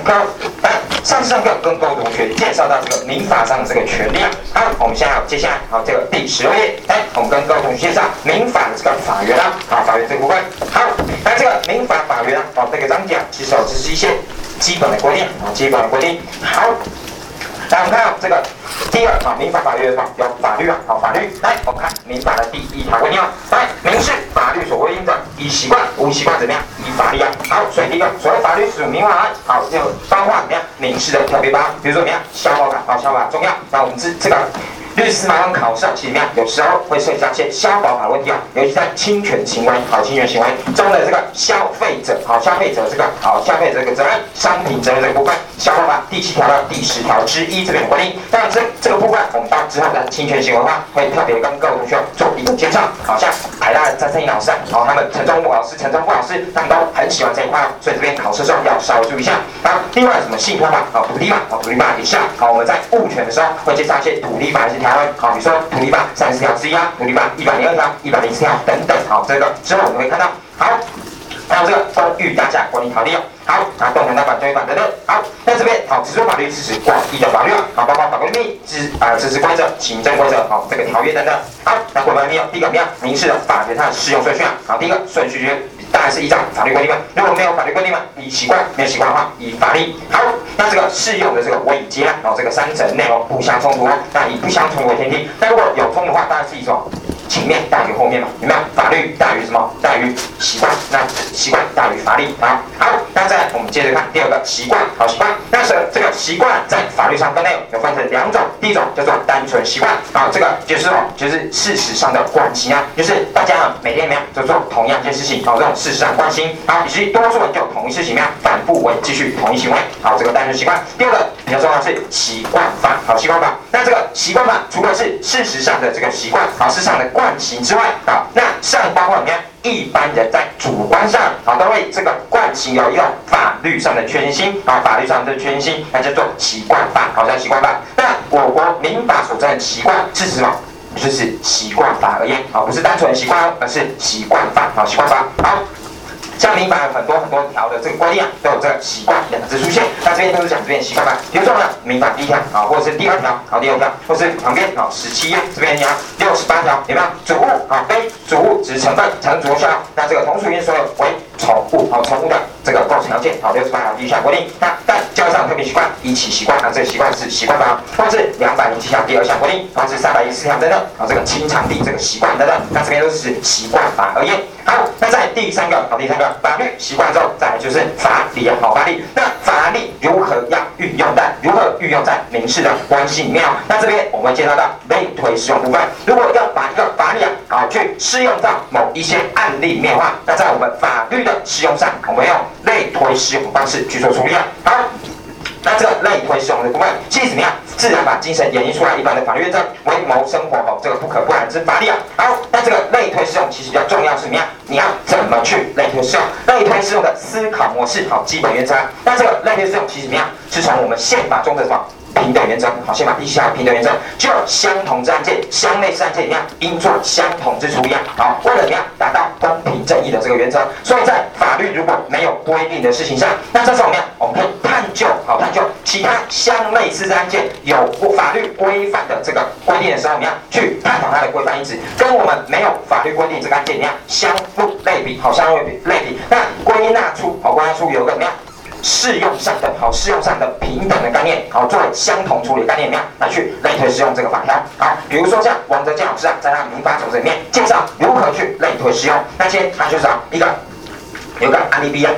好，来，上次上课跟各位同学介绍到这个民法上的这个权利啊。好，我们现在接下来这个第16页，我们跟各位同学介绍民法的这个法源啊，法源这个部分。好，那这个民法法源啊，这个章节其实只是一些基本的规定基本的规定。好。来，我们看这个第二民法法律有什么？有法律法律。来，我们看民法的第1条规定来，民事法律所规定的，依习惯，无习惯怎么样？依法律好，所以第一个，所谓法律属于民法案，好，就包括怎么样？民事的特别包，比如说怎么样？消保法，消保法重要。那我们这个律师马上考试其实怎么样？有时候会涉及到一些消保法问题尤其在侵权行为，侵权行为中的这个消费者，消费者这个消费者这个责任，商品责任这个部分，消保法第7条的第10条之1这边有规定。当然这个部分，我们到之后的侵权行为的话，会特别跟各位同学做一个介绍。像台大的张胜英老师他们陈忠武老师、他们都很喜欢这一块所以这边考试的时候要稍微注意一下。另外什么信托法、土地法、土地法以下，我们在物权的时候会介绍一些土地法条文，比如说土地法30条之1土地法102条、104条等等，这个之后我们会看到。好，还有这个公寓大厦管理条例好，动产贷款交易法等等。好，那这边指出法律支持广义的法律包括法规律、支持规则、行政规则这个条约等等。好，那规范没有？第一个怎么样？民事的法源它的适用顺序第一个顺序当然是依照法律规定嘛。如果没有法律规定嘛，依习惯；没有习惯的话，依法律。好，那这个适用的这个违结这个3层内容不相冲突那以不相冲突为前提。那如果有冲的话，当然是以什么？前面大于后面嘛，有没有？法律大于什么？大于习惯，那习惯大于法律好，那再来我们接着看第2个习惯，习惯。那这个习惯在法律上分类有分成2种，第一种叫做单纯习惯，这个就是事实上的惯性就是大家每天怎么样就做同样一件事情，这种事实上惯性以及多数人就同一事情反复为继续同一行为，这个单纯习惯。第2个比较重要的是习惯法，习惯法。那这个习惯法除了是事实上的这个习惯，事实上的惯性之外，那上包括怎么样？一般人在主观上都会这个惯性有一个法律上的确定性法律上的确定性，那叫做习惯法，叫习惯法。那我国民法所称的习惯是指什么？就是习惯法而言不是单纯的习惯而是习惯法习惯法。好。像民法有很多条的这个规定都有这个习惯2个字出现，那这边都是讲这边习惯法。比如说呢，民法第1条或者是第2条第6条，或是旁边17页这边讲68条，有没有？主物非主物之成分才能着效。那这个同属因所有为宠物宠物的这个构成条件68条第1项规定。那但加上特别习惯依其习惯这个习惯是习惯法，或是207条第2项规定，或是314条等等这个清场地这个习惯等等，那这边都是习惯法而言。好，那在第3个法律习惯之后，再来就是法理法理。那法理如何运用在民事的关系里面那这边我们会介绍到类推适用部分。如果要把一个法理去适用到某一些案例里面的话，那在我们法律的适用上，我们用类推适用的方式去做处理好。那这个类推适用的部分，其实怎么样？自然把精神演绎出来，一般的法律原则为谋生活这个不可不然之法理好，那这个类推适用其实比较重要是怎么样？你要怎么去类推适用？类推适用的思考模式基本原则。那这个类推适用其实怎么样？是从我们宪法中的什么？平等原则宪法第7条平等原则，就相同之案件、相类似案件怎么样？应做相同之处理为了怎么样达到公平正义的这个原则。所以在法律如果没有规定的事情上，那这时候怎么样？我们可以探究其他相类似的案件有法律规范的这个规定的时候，怎么样去探讨它的规范因子，跟我们没有法律规定这个案件怎么样相互类比类比，那归纳出有个怎么样？适用上的平等的概念作为相同处理的概念怎么样来去类推适用这个法条比如说像王德健老师在他民法总则里面介绍如何去类推适用，那今天他就是有个案例 B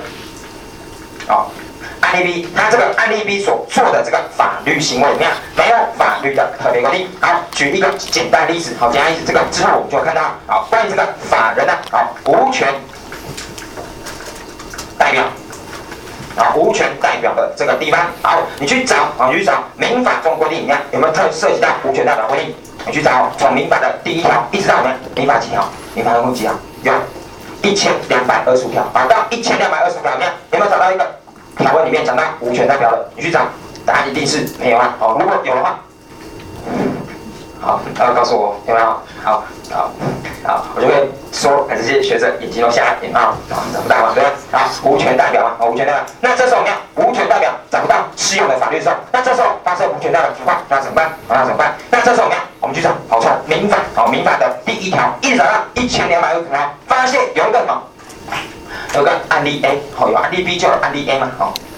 案例 B， 他这个案例 B 所做的这个法律行为里面没有法律的特别规定举一个简单例子这个之后我们就会看到关于这个法人无权代表无权代表的这个地方，你去找民法中规定里面有没有涉及到无权代表规定？你去找从民法的第1条一直到我们民法几条？民法有几条？有1225条到1225条里面有没有找到一个条文里面讲到无权代表的？你去找，答案一定是没有如果有的话，告诉我有没有？我就会说这些学者眼睛都瞎了眼找不到对吧？无权代表无权代表。那这时候怎么样？无权代表找不适用的法律的时候，那这时候发生无权代表情况，那怎么办？那怎么办？那这时候我们我们去找，从民法民法的第1条一直找到1200条，发现有一个什么？有个案例 A， 有案例 B 就有案例 A 嘛，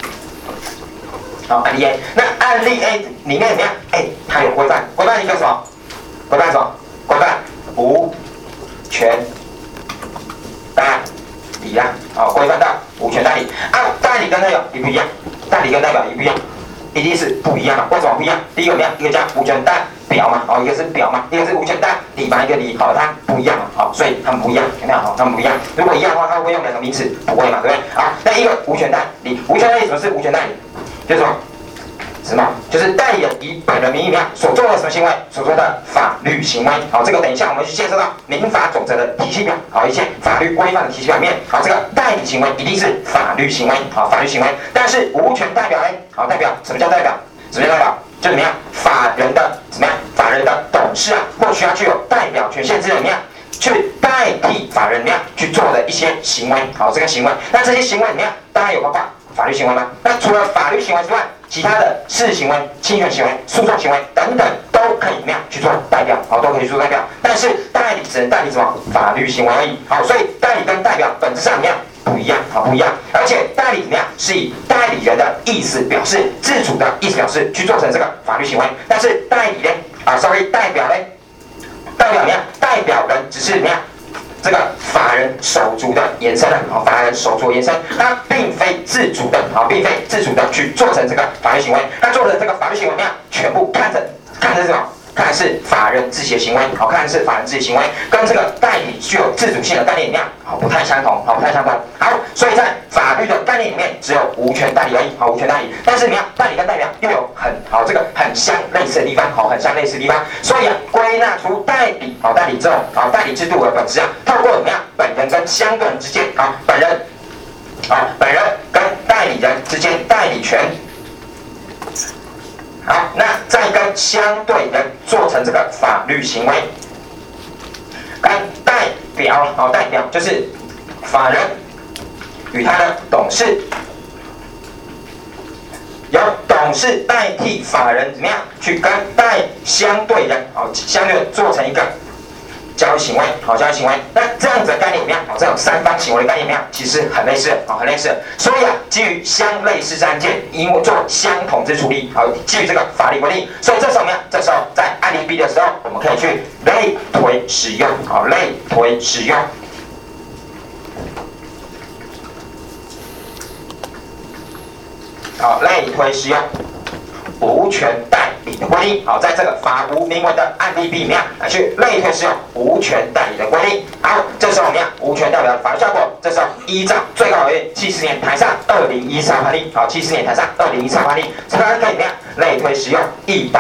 案例 A， 那案例 A 里面怎么样？它有规范一个什么？规范什么？规范无权代理啦，规范到无权代理代理跟代表也不一样，代理跟代表也不一样，一定是不一样嘛？为什么不一样？第一个怎么样？一个叫无权代表嘛，一个是表嘛，一个是无权代理嘛，一个理，它不一样嘛，所以它们不一样，有没有？它们不一样。如果一样的话，它会用2个名词，不会嘛，对不对？那一个无权代理，无权代理什么是无权代理？就是什么？就是代理人以本人名义所做的什么行为？所做的法律行为。这个等一下我们去介绍到民法总则的体系表，一些法律规范的体系表面，这个代理行为一定是法律行为，法律行为。但是无权代表呢？代表什么叫代表？什么叫代表？就怎么样？法人的怎么样？法人的董事或需要具有代表权限之人怎么样？去代替法人怎么样去做的一些行为，这个行为。那这些行为怎么样？当然有包括法律行为吗？那除了法律行为之外，其他的事实行为、侵权行为、诉讼行为等等，都可以怎么样去做代表？都可以去做代表。但是代理只能代理什么？法律行为而已。所以代理跟代表本质上怎么样？不一样，不一样。而且代理怎么样？是以代理人的意思表示、自主的意思表示去做成这个法律行为。但是代理呢？代表呢？代表怎么样？代表人只是怎么样？这个法人手足的延伸法人手足的延伸，它并非自主的并非自主的去做成这个法律行为。它做的这个法律行为怎么样？全部看成是什么？看的是法人自己的行为，看的是法人自己行为，跟这个代理具有自主性的概念一样，不太相同，不太相同。所以在法律的概念里面，只有无权代理而已，无权代理。但是怎么样？代理跟代表又有这个很相类似的地方，很相类似的地方。所以归纳出代理，代理这种代理制度的本质透过怎么样？本人跟相对人之间，本人跟代理人之间代理权。那再跟相对人做成这个法律行为，跟代表，代表就是法人与他的董事，由董事代替法人怎么样去跟相对人，相对人做成一个交易行为，交易行为。那这样子的概念怎么样？这种三方行为的概念怎么样？其实很类似，很类似。所以基于相类似案件，因为做相同之处理，基于这个法律规定，所以这时候怎么样？这时候在案例 B 的时候，我们可以去类推使用，类推使用。类推使用无权代理的规定，在这个法无明文的案例 B 里面来去类推使用无权代理的规定。这时候我们无权代表的法律效果，这时候依照最高法院70年台上2013判例，70年台上2013判例，这个可以怎么样？类推使用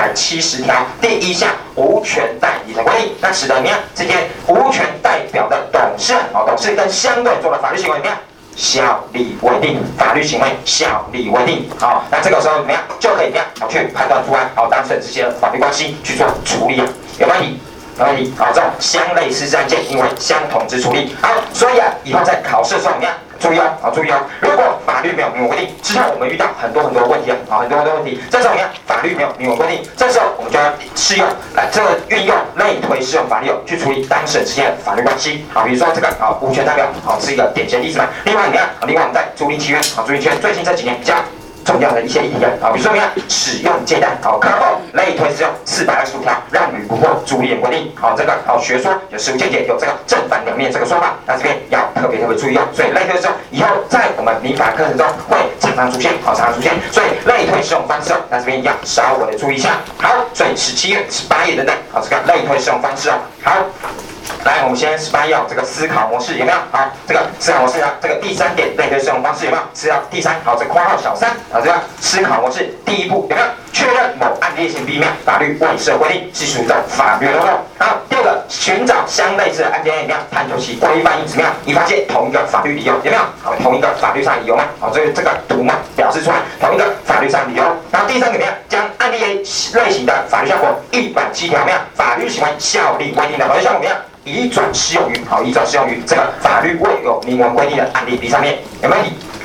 170条第1项无权代理的规定，那使得怎么样？这些无权代表的董事，董事跟相对做的法律行为怎么样？效力为定，法律行为效力为定。那这个时候怎么样？就可以怎么样？去判断出来，当事人之间的法律关系去做处理有问题？没问题。这种相类似案件，因为相同之处理。所以以后在考试的时候怎么样？注意注意如果法律没有明文规定，之后我们遇到很多问题很多问题，这时候怎么样？法律没有明文规定，这时候我们就要适用这个运用类推适用法律去处理当事人之间的法律关系。比如说这个无权代表是一个典型例子嘛。另外怎么样？另外我们在租赁契约最近这几年比较重要的一些议题比如说怎么样？使用借贷课后类推适用425条让与不破租赁规定这个学说有实务见解，有这个正反两面这个说法，那这边要特别注意所以类推适用以后在我们民法课程中会常常出现所以类推适用方式那这边要稍微的注意一下。所以17页、18页等等这个类推适用方式来，我们先18页这个思考模式有没有？这个思考模式这个第3点类推适用方式有没有？是第3这括号小3这个思考模式第1步有没有？确认某案例性 B 面法律未设规定是属于法律漏洞。第2个，寻找相类似的案件有没有？探究其规范因怎么样？你发现同一个法律理由有没有？同一个法律上理由吗？这个图嘛表示出来同一个法律上理由。然后第3个怎么样？将案例 A 类型的法律效果107条怎么样？法律行为效力规定的法律效果怎么样？移转适用于这个法律未有明文规定的案例 B 上面有没有问题？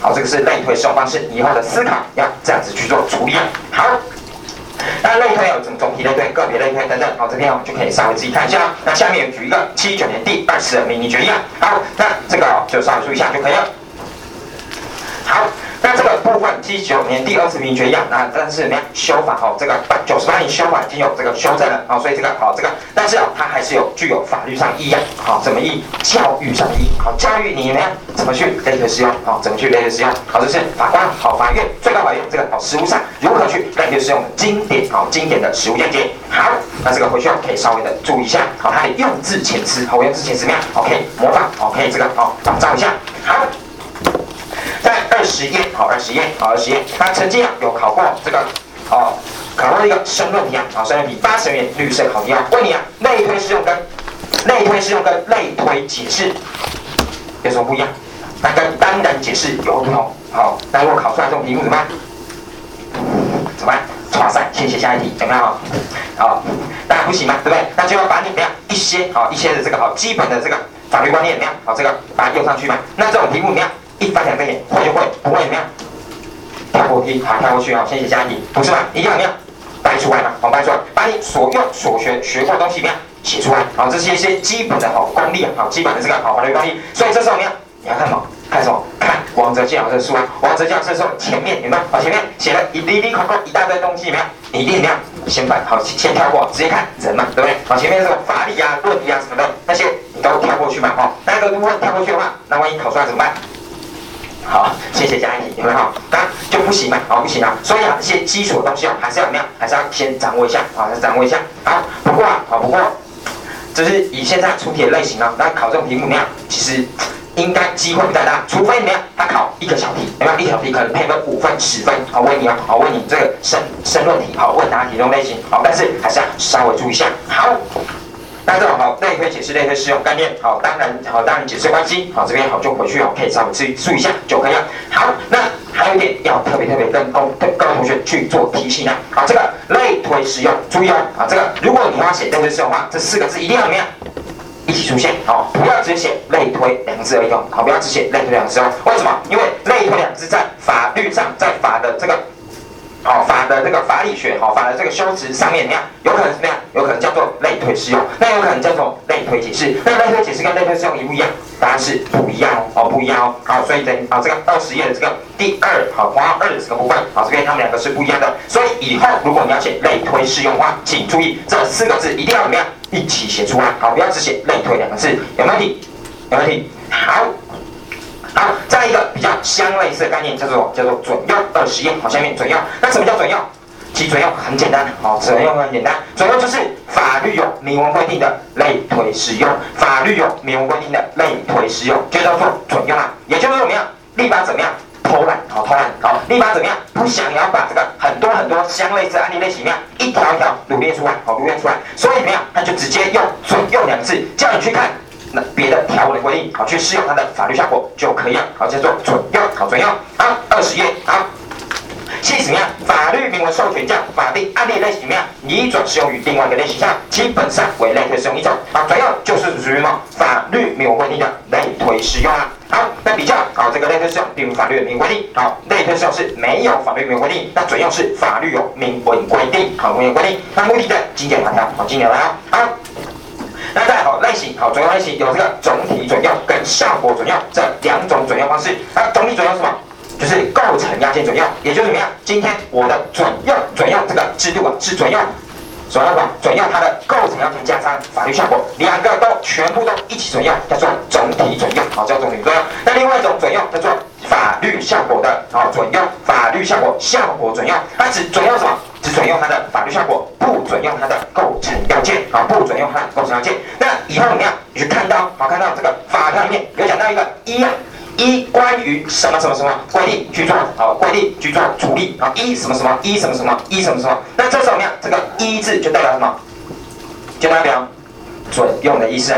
好，这个是类推适用方式，以后的思考要这样子去做处理啊。好。那类推有总体类推、个别类推等等，好，这边我们就可以稍微自己看一下。那下面举一个79年第20的迷你决议啊，好，那这个就稍微注意一下就可以了。好，那这个部分79年第20迷你决议啊，那但是怎么样修法哦？这个98年修法已经有这个修正了哦，所以这个好这个，但是它还是有具有法律上意义啊，好，怎么意？教育上的意义，好，教育你怎么样？怎么去类推适用？好，怎么去类推适用？好，这是法官、好法院、最高法院这个实务上如何去类推适用的经典，好经典的实务见解。好，那这个回去可以稍微的注意一下，好，它的用字遣词，好，用字遣词怎么样？好，可以模仿，好，可以这个好仿照一下。好。在20页，好，20页，好，20页，它曾经有考过这个，考过一个申论题啊，好，申论题80元绿色考题啊，问你啊，类推适用跟类推解释有什么不一样？那跟单人解释有不同。好，那如果考出来这种题目怎么办？怎么办？哇塞，先写下一题，有没有？好，当然不行嘛，对不对？那就要把你怎么样一些的这个好基本的这个法律观念怎么样？好，这个把它用上去嘛。那这种题目怎么样？一翻两瞪眼，会就会，不会怎么样？跳过题，好，跳过去啊，先写下一题，不是嘛？一定要怎么样？掰出来嘛，好，掰出来，把你所学过的东西怎么样写出来？好，这是一些基本的好功力啊，好，基本的这个好法律功力。所以这时候怎么样？你要看什么？看什么？看王哲健老师的书啊。王哲健老师的书前面有没有？好，前面写了一大堆东西，有没有？你一定怎么样？先翻，好，先跳过，直接看人嘛，对不对？好，前面这种法理啊、论理啊什么的那些，你都跳过去嘛，哦。那个如果跳过去的话，那万一考出来怎么办？好，先写加一题，有没有？当然就不行嘛，好，不行啊。所以啊，这些基础的东西还是要怎么样？还是要先掌握一下，好，先掌握一下。好，不过，就是以现在出题的类型啊，那考这种题目怎么样？其实应该机会不太大，除非怎么样？他考一个小题，有没有？一小题可能配分5分、10分，好，问你啊，好，问你这个申论题，好，问答题这种类型，好，但是还是要稍微注意一下。好。那这种好类推解释、类推适用概念，好，当然解释关系，好，这边好就回去可以稍微注意一下就可以了。好，那还有一点要特别跟各位同学去做提醒啊，好，这个类推适用，注意哦，啊，这个如果你要写类推适用的话，这4个字一定要怎么样？一起出现，好，不要只写类推2个字而已哦，好，不要只写类推2个字哦。为什么？因为类推2个字在法律上，在法的这个。好，法的这个法理学，好，法的这个修辞上面怎么样？有可能怎么样？有可能叫做类推适用，那有可能叫做类推解释。那类推解释跟类推适用一不一样？答案是不一样哦，不一样哦。好，所以这个20页的这个第2，好，括号2的这个部分，好，这边它们2个是不一样的。所以以后如果你要写类推适用的话，请注意这4个字一定要怎么样？一起写出来，好，不要只写类推2个字，有没有问题？有问题？好。好，再一个比较相类似的概念叫做准用，20页，好，下面准用。那什么叫准用？其实准用很简单，好，准用很简单，准用就是法律有明文规定的类推适用，法律有明文规定的类推适用，就叫做准用啊。也就是怎么样，立法怎么样？偷懒，好，立法怎么样？不想要把这个很多相类似的案例类型一条一条罗列出来，好，罗列出来，所以怎么样？他就直接用准用2个字叫你去看。那别的条文的规定，好，去适用它的法律效果就可以了，好，叫做准用，好，准用。好，20页，好，系怎么样？法律明文授权下，法定案例类型怎么样？拟准适用于另外一个类型下，基本上为类推适用一种。好，准用就是属于什么？法律明文规定的类推适用啊。好，那比较好，这个类推适用并无法律的明文规定，好，类推适用是没有法律明文规定，那准用是法律有明文规定，好，明文规定。那目的的经典法条，好，经典法条，好。那再好类型，好，准用类型有这个总体准用跟效果准用这2种准用方式。那总体准用是什么？就是构成要件准用，也就是怎么样？今天我的准用这个制度是准用，什么准用它的构成要件加上法律效果，2个全部都一起准用，叫做总体准用，好，叫总体准用。那另外一种准用叫做法律效果的，好，准用法律效果准用，它只准用什么？只准用它的法律效果，不准用它的构成要件，好，不准用它的构成要件。那以后怎么样？你去看到这个法条里面有讲到一个依关于什么规定去做，好，规定去做处理，好，依什么，那这时候怎么样？这个依字就代表什么？就代表准用的意思。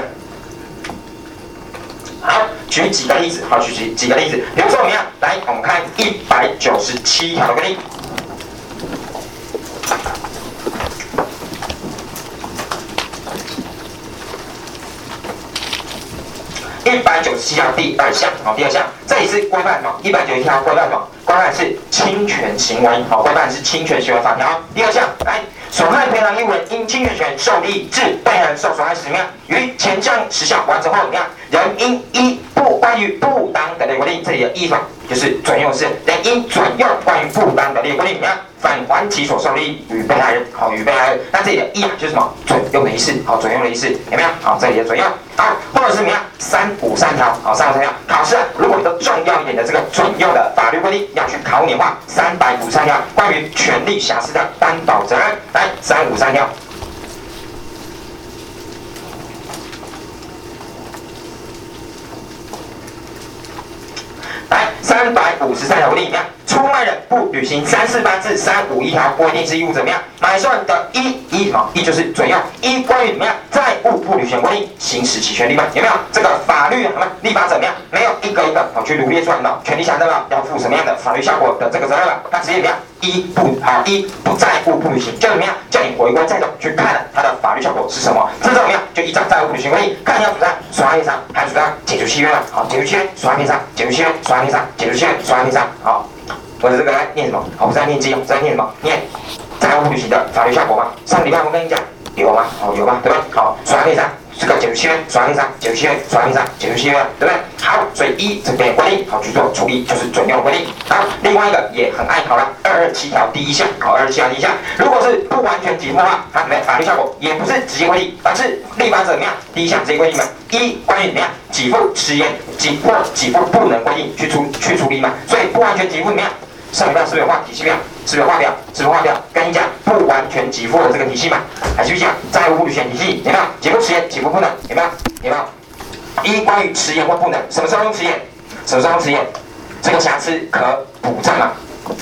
好，举几个例子，好，举几个例子，比如说怎么样？来，我们看197条的规定。197 细项第2项，好，第2项，这里是规范什么？191条规范什么？规范是侵权行为，好，规范是侵权行为法条。第2项，来，损害赔偿义务人因侵权权受利益致被害人受损害时，怎么样？于前项时效完成后，怎么样？人因依关于不当的规定，这里的依法就是准用式，人因准用关于不当的规定，怎么样？返还其所受利益与被害人，好，与被害人。那这里的依就是什么？准用的意思，好，准用的意思，有没有？好，这里的准用，好，或者是怎么样？353条，好，353条，考试啊，如果你都重要一点的这个准用的法律规定要去考你的话，353条关于权利瑕疵的担保责任，来，353条。来，353条规定怎么样？出卖人不履行348至351条规定之义务怎么样？买受人的依什么？依就是准用依关于怎么样债务不履行规定行使其权利嘛？有没有？这个法律什么立法怎么样？没有一个一个去罗列出来的权利瑕疵了，要负什么样的法律效果的这个责任了？它直接怎么样？依不债务不履行，就怎么样？叫你回归债种去看它的法律效果是什么？这怎么样？就依照债务不履行规定，看你要主张损害赔偿还是主张解除契约了？好，解除契约，损害赔偿，解除契约，损害赔偿，解除契约，损害赔偿，好。我的这个来念什么？好，我在念经，我在念什么？念债务不履行的法律效果嘛。上个礼拜我跟你讲有吗？好，有吧？对吧？好，损害赔偿，这个解除契约，损害赔偿，解除契约，损害赔偿，解除契约，对不对？好，所以依这边规定，好去做处理，就是准用的规定。好，另外一个也很爱考了，227条第1项，好，227条第1项，如果是不完全给付的话，它怎么样？法律效果也不是直接规定，而是立法者怎么样？第1项直接规定嘛。一关于怎么样给付迟延给付不能规定去处理嘛，所以不完全给付怎么样？上礼拜是不是有画体系表？是不是画表？是不是画表？跟你讲不完全给付的这个体系嘛，还是讲债务不履行体系，有没有？给付迟延，给付不能，有没有？有没有？一关于迟延或不能，什么时候用迟延？什么时候用迟延？这个瑕疵可补正嘛？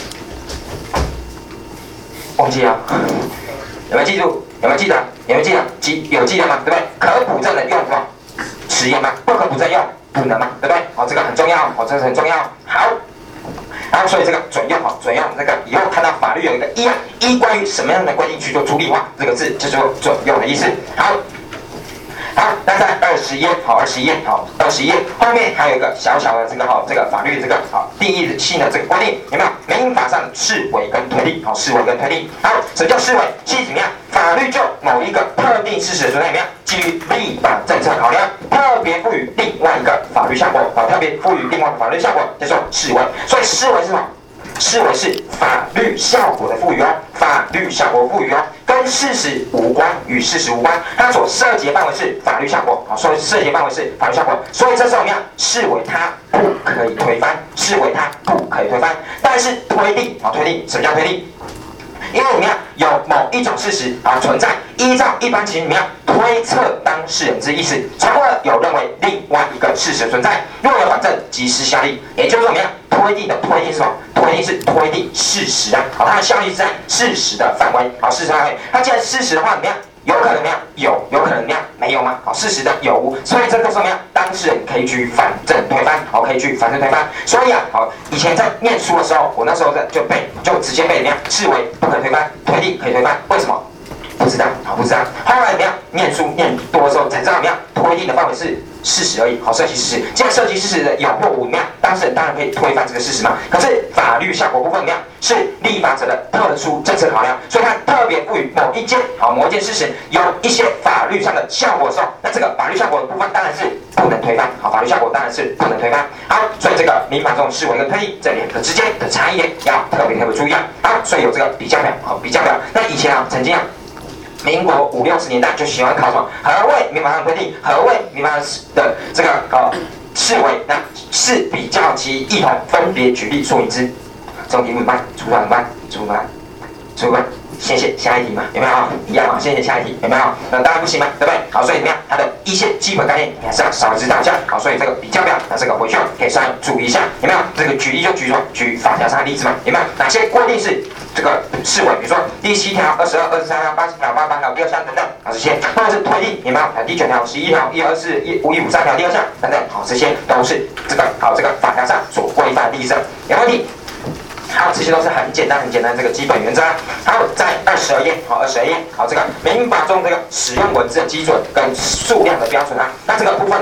忘记了？有没有记住？有没有记得？有没有记得？有记得吗？对不对？可补正的用什么？迟延嘛？不可补正用不能嘛？对不对？好，这个很重要，好，这个很重要。好。然后，所以这个准用好，准用这个以后看到法律有一个依关于什么样的规定去做处理的话，这个字就是准用的意思。好，那在20页，好，20页，好，20页后面还有一个小小的这个这个法律这个定义性的这个规定，有没有？民法上的视为跟推定，好，视为跟推定。好，什么叫视为？是怎么样？法律就某一个特定事实的存在，怎么样？基于立法政策考量，特别赋予另外一个法律效果，好，特别赋予另外一个法律效果，叫做视为。所以视为是什么？视为是法律效果的赋予哦，法律效果赋予哦，跟事实无关，与事实无关，它所涉及的范围是法律效果，好，所以涉及的范围是法律效果，所以这时候怎么样？视为它不可以推翻，视为它不可以推翻，但是推定，好，推定，什么叫推定？因为怎么样，有某一种事实存在，依照一般情形怎么样推测当事人之意思，从而有认为另外一个事实存在，若有反证即失效力。也就是说怎么样，推定的推定是什么？推定是推定事实啊，好，它的效力是在事实的范围，好，事实范围。它既然事实的话怎么样？有可能怎么样？有可能怎么样？没有吗？好，事实的有无，所以这个是怎么样？当事人可以去反证推翻，好，可以去反证推翻。所以好，以前在念书的时候，我那时候就直接被怎么样视为不可推翻，推定可以推翻，为什么？不知道，好，不知道。后来怎么样？念书念多的时候才知道怎么样？推定的范围是事实而已，好，涉及事实。既然涉及事实的有或无怎么样？当事人当然可以推翻这个事实嘛。可是法律效果部分怎么样？是立法者的特殊政策考量，所以它特别赋予某一件事实有一些法律上的效果的时候，那这个法律效果的部分当然是不能推翻，好，法律效果当然是不能推翻。好，所以这个民法这种视为跟推定这两个之间的差异要特别注意啊。好，所以有这个比较表，好，比较表。那以前曾经民国50、60年代就喜欢考什么？何谓民法上规定？何谓民法的这个视为？那是比较及异同，分别举例说明之。这种题目怎么办？出怎么办？出怎么办？先写下一题嘛，有没有？一样嘛，先写下一题，有没有？那当然不行嘛，对不对？好，所以怎么样？它的一些基本概念你还是要稍微知道一下。好，所以这个比较表，那这个回去可以稍微注意一下，有没有？这个举例就举什么？举法条上的例子嘛，有没有？哪些规定是这个视为？比如说第7条、22、23条、80条、88条、第2项等等，好，这些或者是推定，有没有？第9条、11条、124、5153条、第2项等等，好，这些都是这个法条上所规范的例子，有问题？好，这些都是很简单这个基本原则。好，在22页，好，22页，好，这个民法中这个使用文字的基准跟数量的标准啊，那这个部分怎么样？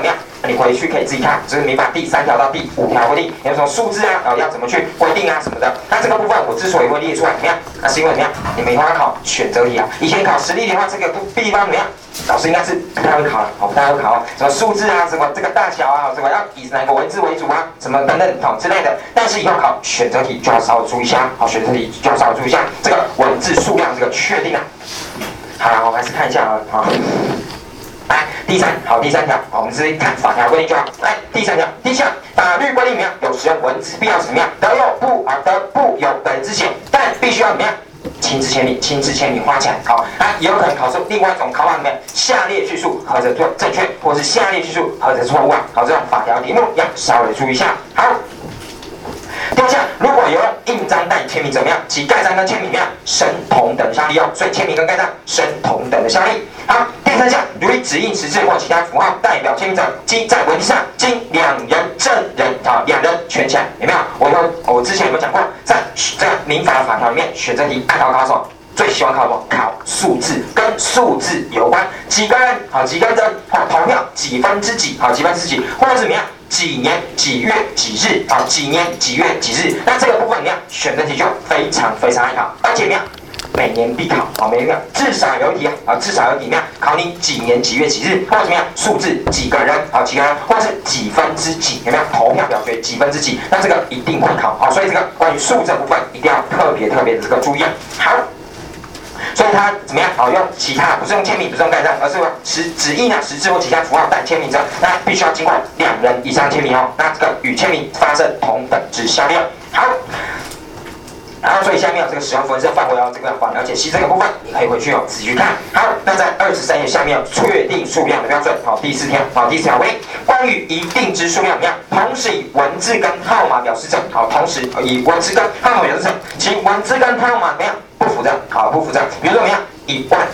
你回去可以自己看，这是民法第3条到第5条规定，有什么数字啊，要怎么去规定啊什么的。那这个部分我之所以会列出来，怎么样？那是因为怎么样？你们以后要考选择题啊，以前考实例的话，这个地方怎么样？老师应该是不太会考了，不太会考什么数字啊，什么这个大小啊，什么要以哪个文字为主啊，什么等等之类的。但是以后考选择题就要稍微注意一下，选择题就要稍微注意一下这个文字数量这个确定啊。好，我们还是看一下啊，来第3条，我们直接看法条规定就好。来第3条，第1项，法律规定怎么样？有使用文字必要怎么样？得不有本之嫌，但必须要怎么样？亲自签名画起来，好，也有可能考出另外一种考法怎么样？下列叙述何者正确，或是下列叙述何者错误啊？好，这种法条题目要稍微注意一下。好，第2项，如果有用印章代签名怎么样？其盖章跟签名怎么样？生同等的效力哦，所以签名跟盖章生同等的效力。好，第3项，如以指印、实质或其他符号代表签名者，即在文字上经2人证人2人圈起来，有没有？我之前有没有讲过，在这个民法的法条里面，选择题爱考什么？最喜欢考什么？考数字，跟数字有关，几个人几个人投票几分之几几分之几，或者怎么样？几年几月几日几年几月几日？那这个部分怎么样？选择题就非常爱考，而且怎么样？每年必考每年至少有一题至少有一题怎么样？考你几年几月几日，或者怎么样？数字几个人几个人，或者是几分之几，有没有？投票表决几分之几？那这个一定会考所以这个关于数这部分一定要特别的这个注意好。所以它怎么样？用其他不是用签名，不是用盖章，而是用指印实质或其他符号代签名者，那必须要经过2人以上签名那这个与签名发生同等之效力好。然后，所以下面有这个使用文字的范围这个要了解。其实这个部分你可以回去仔细去看。好，那在23页下面确定数量的标准。第4条为关于一定之数量怎么样？同时以文字跟号码表示者。同时以文字跟号码表示者，其文字跟号码怎么样？不符正。不符正。比如说怎么样？1万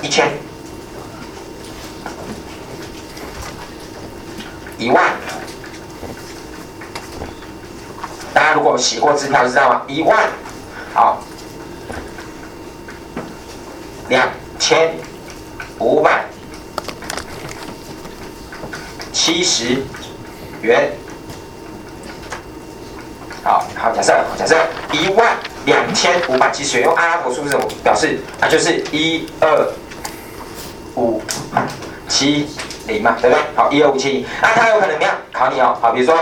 1000。1万。大家如果写过支票就知道吗？1万。好，2570元。好，假设12570元，用阿拉伯数字怎么表示？就是12570嘛，对不对？好，12570。那它有可能怎么样？考你比如说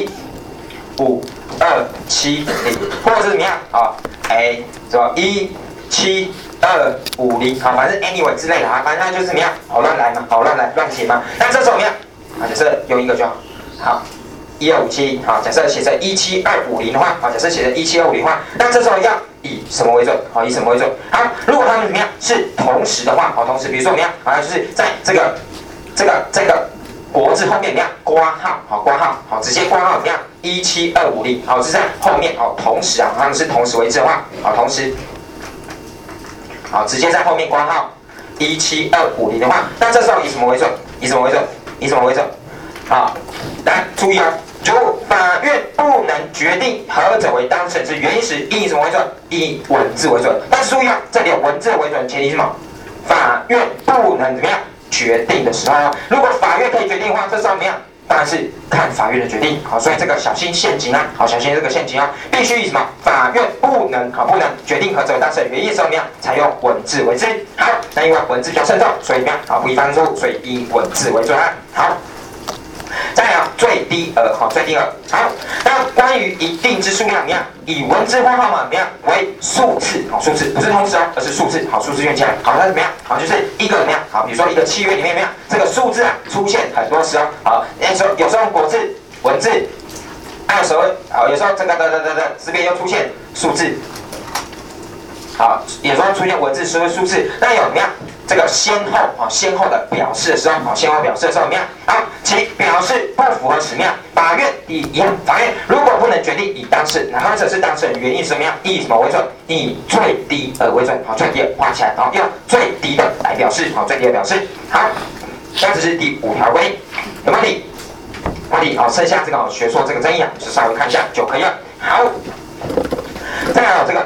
15270，或者是怎么样是吧？17250，反正 anyway 之类的反正它就是怎么样？乱来嘛，乱写嘛。那这时候怎么样？假设用一个就好。好，12570，假设写成17250的话，假设写成17250的话，那这时候要以什么为准？以什么为准？好，如果它们怎么样是同时的话，同时，比如说怎么样？就是在这个国字后面怎么样？挂号，直接挂号怎么样？17250，是在后面同时他们是同时为之的话，同时，直接在后面挂号17250的话，那这时候以什么为准？来注意就法院不能决定何者为当事人之原因时，以什么为准？以文字为准。但是注意这里有文字为准，前提是什么？法院不能怎么样？决定的时候如果法院可以决定的话，这时候怎么样？当然是看法院的决定。所以这个小心陷阱小心这个陷阱必须以什么？法院不能决定何者为当事人原因的时候怎么样？采用文字为之。好，那因为文字比较慎重，所以怎么样？不宜发生错误，所以以文字为准好。再来最低额好，那关于一定之数量怎么样？以文字或号码怎么样为数字？数字不是同时而是数字。数字圈起来。它怎么样？就是一个怎么样？比如说一个契约里面怎么样？这个数字出现很多时候有时候国字、文字，有时候这个这边又出现数字。有时候出现文字数字，那有怎么样？这个先后的表示的时候，怎么样？其表示不符合什么样？法院如果不能决定以当事何者是当事人原因是什么样？以什么为准？以最低额为准。最低额画起来，用最低的来表示。最低的表示。好，那这是第5条规定，有没有题？剩下这个学说这个争议就稍微看一下就可以了。好。再来这个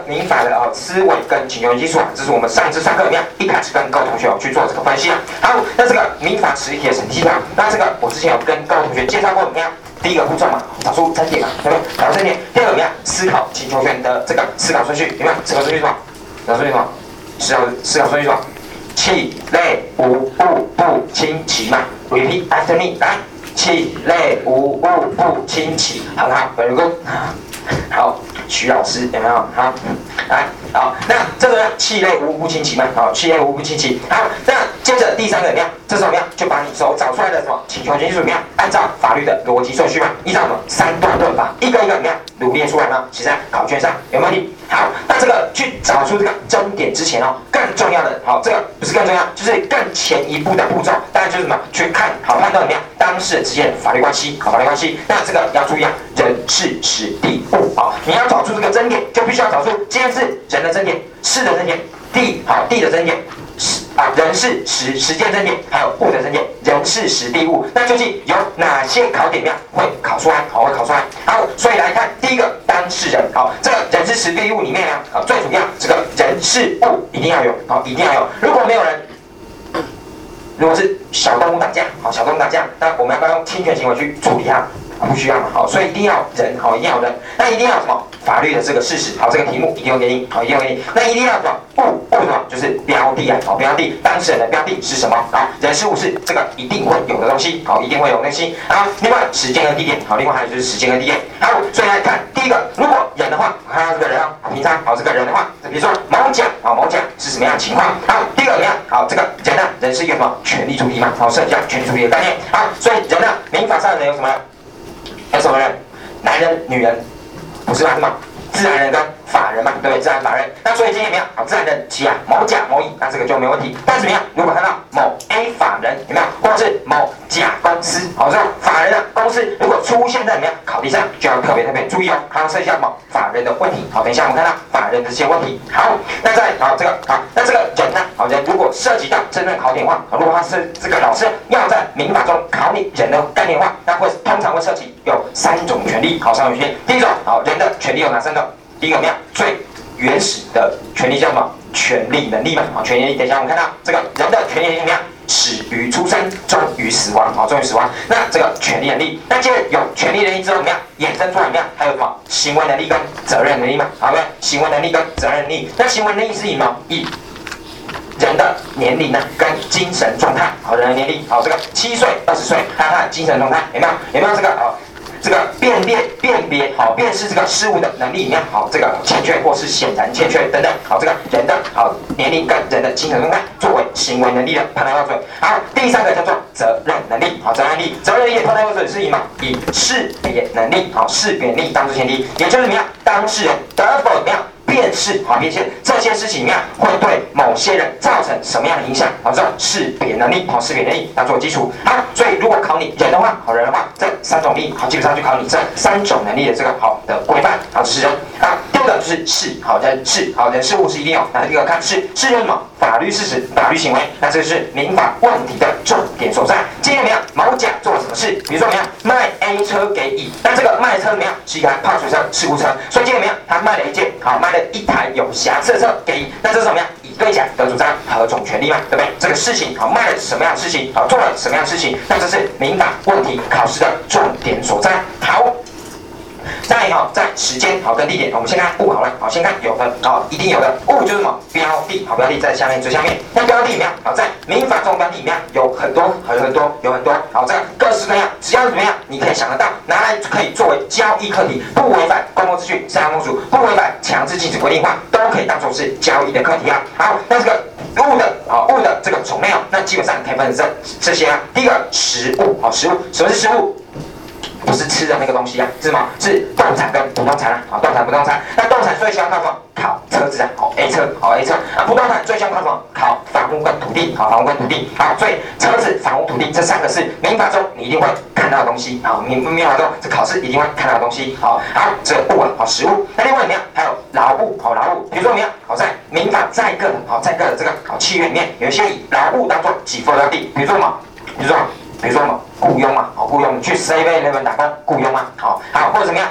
民法的思维跟请求技术啊，这是我们上次上课怎么样一开始跟各位同学去做这个分析啊。好，那这个民法实例题的审题条，那这个我之前有跟各位同学介绍过怎么样？第一个步骤嘛，找出争点嘛，对不对？找出争点。第二个怎么样？思考请求权的这个思考顺序，有没有？思考顺序是什么？思考顺序是什么？思考顺序是什么？气类无物不侵其嘛。Repeat after me， 来，气类无物不侵其，很好 ，very good。好，徐老师有没有？好，来，好，那这个气类无物不侵其嘛？好，气类无物不侵其。好，那接着第三个怎么样？这时候怎么样？就把你所找出来的什么请求权技术怎么样？按照法律的逻辑顺序嘛，依照什么三段论法，一个一个怎么样罗列出来呢？写在考卷上，有没有问题？好，那这个去找出这个争点之前更重要的，好，这个不是更重要，就是更前一步的步骤，当然就是什么？去看好判断怎么样当事人之间的法律关系，好，法律关系。那这个要注意啊，人事时地物，好，你要找出这个争点，就必须要找出今天是人的争点，事的争点，地的争点。人事时间争点，还有物的争点，人事时地物，那究竟有哪些考点会考出来？好，会考出来。好，所以来看第一个当事人，好，这个人事时地物里面呢，最主要这个人事物一定要有，好，一定要有。如果没有人，如果是小动物打架，好，小动物打架，那我们要不要用侵权行为去处理它？不需要嘛，好，所以一定要人，好，一定要人，那一定要什么？法律的这个事实，好，这个题目一定会给你，好，一定会给你。那一定要什么？物什么？就是标的啊，好，标的，当事人的标的是什么？好，人事物是这个一定会有的东西，好，一定会有的东西。好，另外时间跟地点，好，另外还有就是时间跟地点。好，所以来看第一个，如果人的话，看这个人平常，好，这个人的话，比如说某甲，好，某甲是什么样的情况？好，第二个怎么样？好，这个人呢，人是一个什么？权利主体嘛，好，涉及到权利主体的概念。好，所以人呢，民法上的人有什么？有什么人？男人、女人，不是吗？是吗？自然人跟法人嘛，对不对？自然法人。那所以今天怎么样？好，自然人某甲某乙，那这个就没问题。但是怎么样？如果看到某 A 法人有没有，或者是某甲公司，好，这种法人的公司如果出现在怎么样考题上，就要特别注意哦，还要涉及到什么法人的问题。好，等一下我们看到法人的这些问题。好，那再好这个好，那这个人呢？好，人如果涉及到真正考点的话，如果他是这个老师要在民法中考你人的概念的话，那通常会涉及有3种权利。好，3种权利。第一种，好，人的权利有哪3种？第一个怎么样？最原始的权利叫什么？权利能力嘛。好，权利能力。等一下我们看到这个人的权利能力怎么样？始于出生，终于死亡。好，终于死亡。那这个权利能力，那接着有权利能力之后怎么样？衍生出来怎么样？还有什么？行为能力跟责任能力嘛。好，对，行为能力跟责任能力。那行为能力是以什么？以人的年龄呢，跟精神状态，好，人的年龄，好，这个7岁、20岁，还有他的精神状态，有没有？有没有这个这个辨别好辨识这个事物的能力里面，好，这个欠缺或是显然欠缺等等，好，这个人的好年龄跟人的精神状态作为行为能力的判断标准。好，第3个叫做责任能力，好，责任能力的判断标准是以识别能力，好，识别能力当作前提，也就是怎么样？当事人得否怎么样？辨识这些事情里面会对某些人造成什么样的影响？好，这种识别能力，好，识别能力要做基础。好，所以如果考你人的话，好，人的话，这3种力，好，基本上就考你这3种能力的这个好的规范，好，这是人。好，第2个就是事，好，人事，好，人事物是一定有。那第2个看事就是什么？法律事实、法律行为，那这个是民法问题的重点所在。今天怎么样？某甲做了什么事？比如说怎么样？卖 A 车给乙，但这个卖车怎么样？是一台泡水车、事故车，所以今天怎么样？他卖了一台有瑕疵的车给乙，那这是怎么样？乙对甲得主张何种权利嘛？对不对？这个事情好，卖了什么样的事情？好，做了什么样的事情？那这是民法问题考试的重点所在。好。再在时间好跟地点，我们先看物好了，好，先看有的，好，一定有的物就是什么？标的，好，标的在下面最下面。那标的怎么样？好，在民法中标的里面有很多，好，这个各式各样，只要怎么样，你可以想得到，拿来可以作为交易课题，不违反公共秩序、善良风俗，不违反强制禁止规定化，都可以当作是交易的课题啊。好，那这个物的这个种类那基本上可以分成这些啊。第一个食物，好，食物，什么是食物？不是吃的那个东西啊，是什么？是动产跟不动产啊，好，动产不动产。那动产最喜欢靠什么？考车子啊，好 A 车，好 A 车啊。不动产最喜欢靠什么？考房屋跟土地，好，房屋跟土地，好。所以车子、房屋、土地这3个是民法中你一定会看到的东西，好，民法中这考试一定会看到的东西，好，这个物啊，好，食物。那另外怎么样？还有劳务，好，劳务。比如说怎么样？好，在民法在各的这个好契约里面，有一些以劳务当做给付标的，比如说什么？比如说什么？雇佣嘛，好，雇佣去 7-Eleven 打工，雇佣嘛，好，或者怎么样？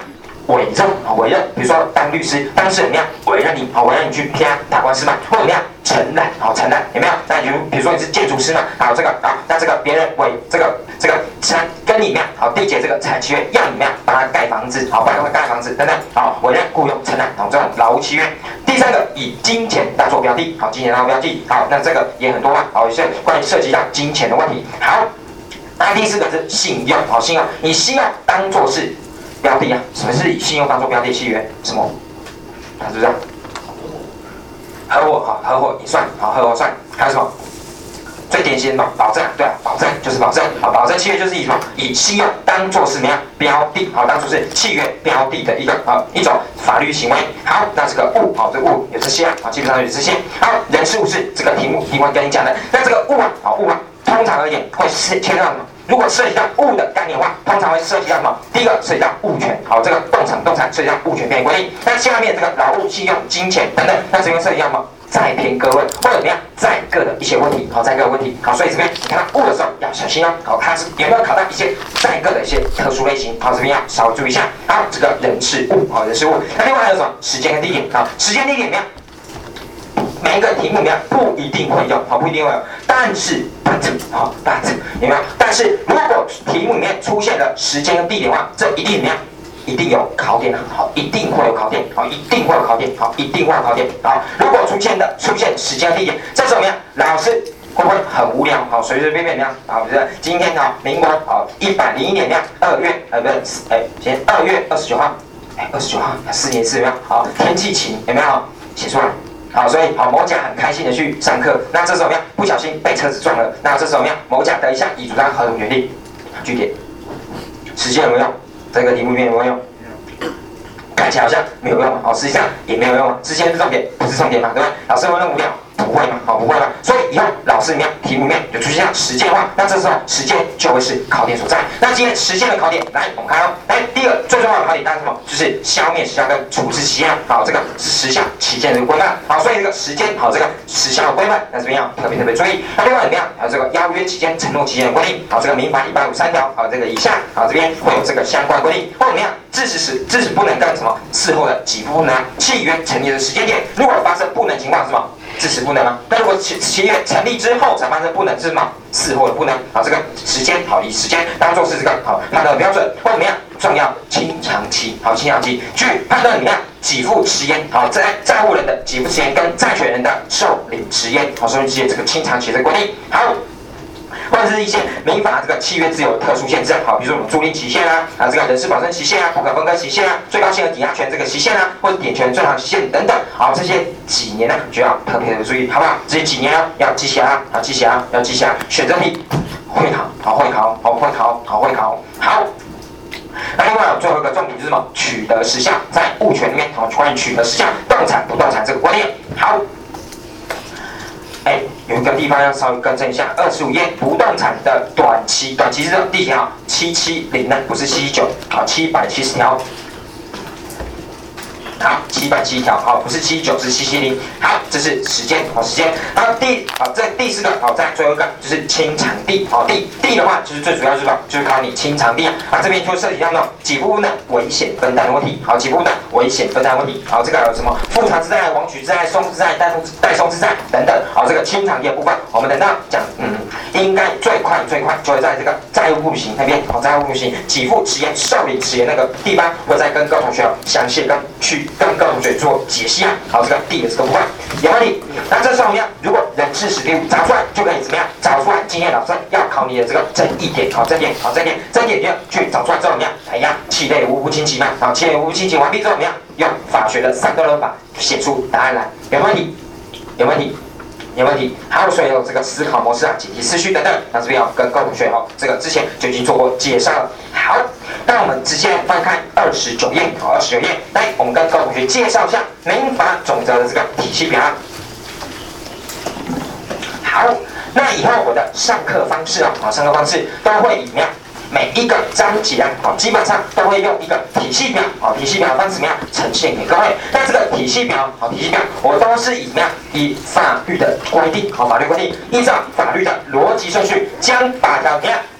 委任委任，比如说当律师，当事人怎么样委任你委任你去替他打官司嘛，或者怎么样承揽承揽有没有？那比如说你是建筑师嘛，这个那这个别人这个跟你怎么样缔结这个财契约，要你怎么样帮他盖房子帮他盖房子等等委任雇佣承揽这种劳务契约。第三个以金钱当做标的金钱当做标的那这个也很多有些关于涉及到金钱的问题。好，那第四个是信用信用，以信用当做是标的什么是以信用当做标的契约？什么？是不是？合伙也算合伙算，还有什么？最典型的保证，对保证就是保证保证契约就是以什么？以信用当做是什么样标的当做是契约标的的一种法律行为。好，那这个物这个物有这些基本上有这些。好，人事物是这个题目跟你讲的。那这个物通常而言会牵涉到什么？如果涉及到物的概念的话，通常会涉及到什么？第一个涉及到物权，这个动产涉及到物权变规定。那下面这个劳务、信用、金钱等等，那这边涉及到什么？债偏各位或者怎么样债各的一些问题，债各的问题。所以这边你看到物的时候要小心它是有没有考到一些债各的一些特殊类型？这边要稍微注意一下。好，这个人事物人事物。那另外还有什么？时间跟地点时间地点怎么样？每一个题目怎么样？不一定会用不一定会用，但是有没有？但是如果题目里面出现了时间跟地点的话，这一定怎么样？一定有考点一定会有考点一定会有考点一定会有考点如果出现时间和地点，这时候怎么样？老师会不会很无聊随随便便怎么样比如说今天民国101年怎么样？2月先2月29号29号4年4有没有？天气晴有没有？写出来所以某甲很开心的去上课，那这时候怎么样？不小心被车子撞了，那这时候怎么样？某甲得一项已主张合同决定，据点时间有没有用？这个题目里面有没有用？看起来好像没有用实际上也没有用之前是重点，不是重点嘛，对吧？老师会那么无聊？不会嘛，不会嘛。所以以后老师里面题目里面有出现时间的话，那这时候时间就会是考点所在。那今天时间的考点，来我们看第一个最重要的考点，当然什么？就是消灭时效跟处置期限这个是时效期限的规范所以这个时间这个时效的规范，那这边要特别注意。那另外怎么样？还有这个邀约期间、承诺期间的规定这个民法153条这个以下这边会有这个相关规定，或怎么样？致使不能干什么？事后的给付不能契约成立的时间点，如果发生不能情况是什么？致使不能那如果契约成立之后才发生不能是什么？事后的不能这个时间以时间当做是这个判断的标准，或怎么样？重要清偿期清偿期去判断怎么样？给付时间债务人的给付时间跟债权人的受领时间受领期限这个清偿期的规定。好。或者是一些民法这个契约自由特殊限制比如说我们租赁期限这个人事保证期限不可分割期限最高限额抵押权这个期限或者点权最长期限等等这些几年就要特别的注意，好不好？这些几年要记起来要记起来。选择题会考。好。那另外最后一个重点就是什么？取得时效，在物权里面关于取得时效，动产不动产这个观念。好。有一个地方要稍微更正一下，25页不动产的短期是第几条？770呢，不是719，770条。好，770条，不是719，是770。好，这是时间，时间。然后这第四个，再最后一个就是清偿地，地的话就是最主要就是考你清偿地这边就涉及到那种给付的危险分担的问题，给付的危险分担问题，这个有什么复偿之债、亡取之债、送之债、代送之债等等，这个清偿地的部分，我们等到讲，应该最快就会在这个债务不行那边，债务不行给付迟延、受理迟延那个地方，会再跟各位同学详细跟各位同学做解析这个地的这个部分有问题。那这时候怎么样？如果人事实地找出来，就可以怎么样？找出来，今天老师要考你的这个争议点，争点就去找出来之后怎么样？契类无不清晰嘛，契类无不清晰完毕之后怎么样？用法学的3个论法写出答案来，有问题？好，所以有这个思考模式解题次序等等，那这边要跟各位同学这个之前就已经做过介绍了。好，那我们直接翻开29页，29页，来，我们跟各位同学介绍一下民法总则的这个体系表。好，那以后我的上课方式都会以每一个章节基本上都会用一个体系表体系表的方式怎么样呈现给各位？那这个体系表我都是以法律的规定法律规定，依照法律的逻辑顺序，将法条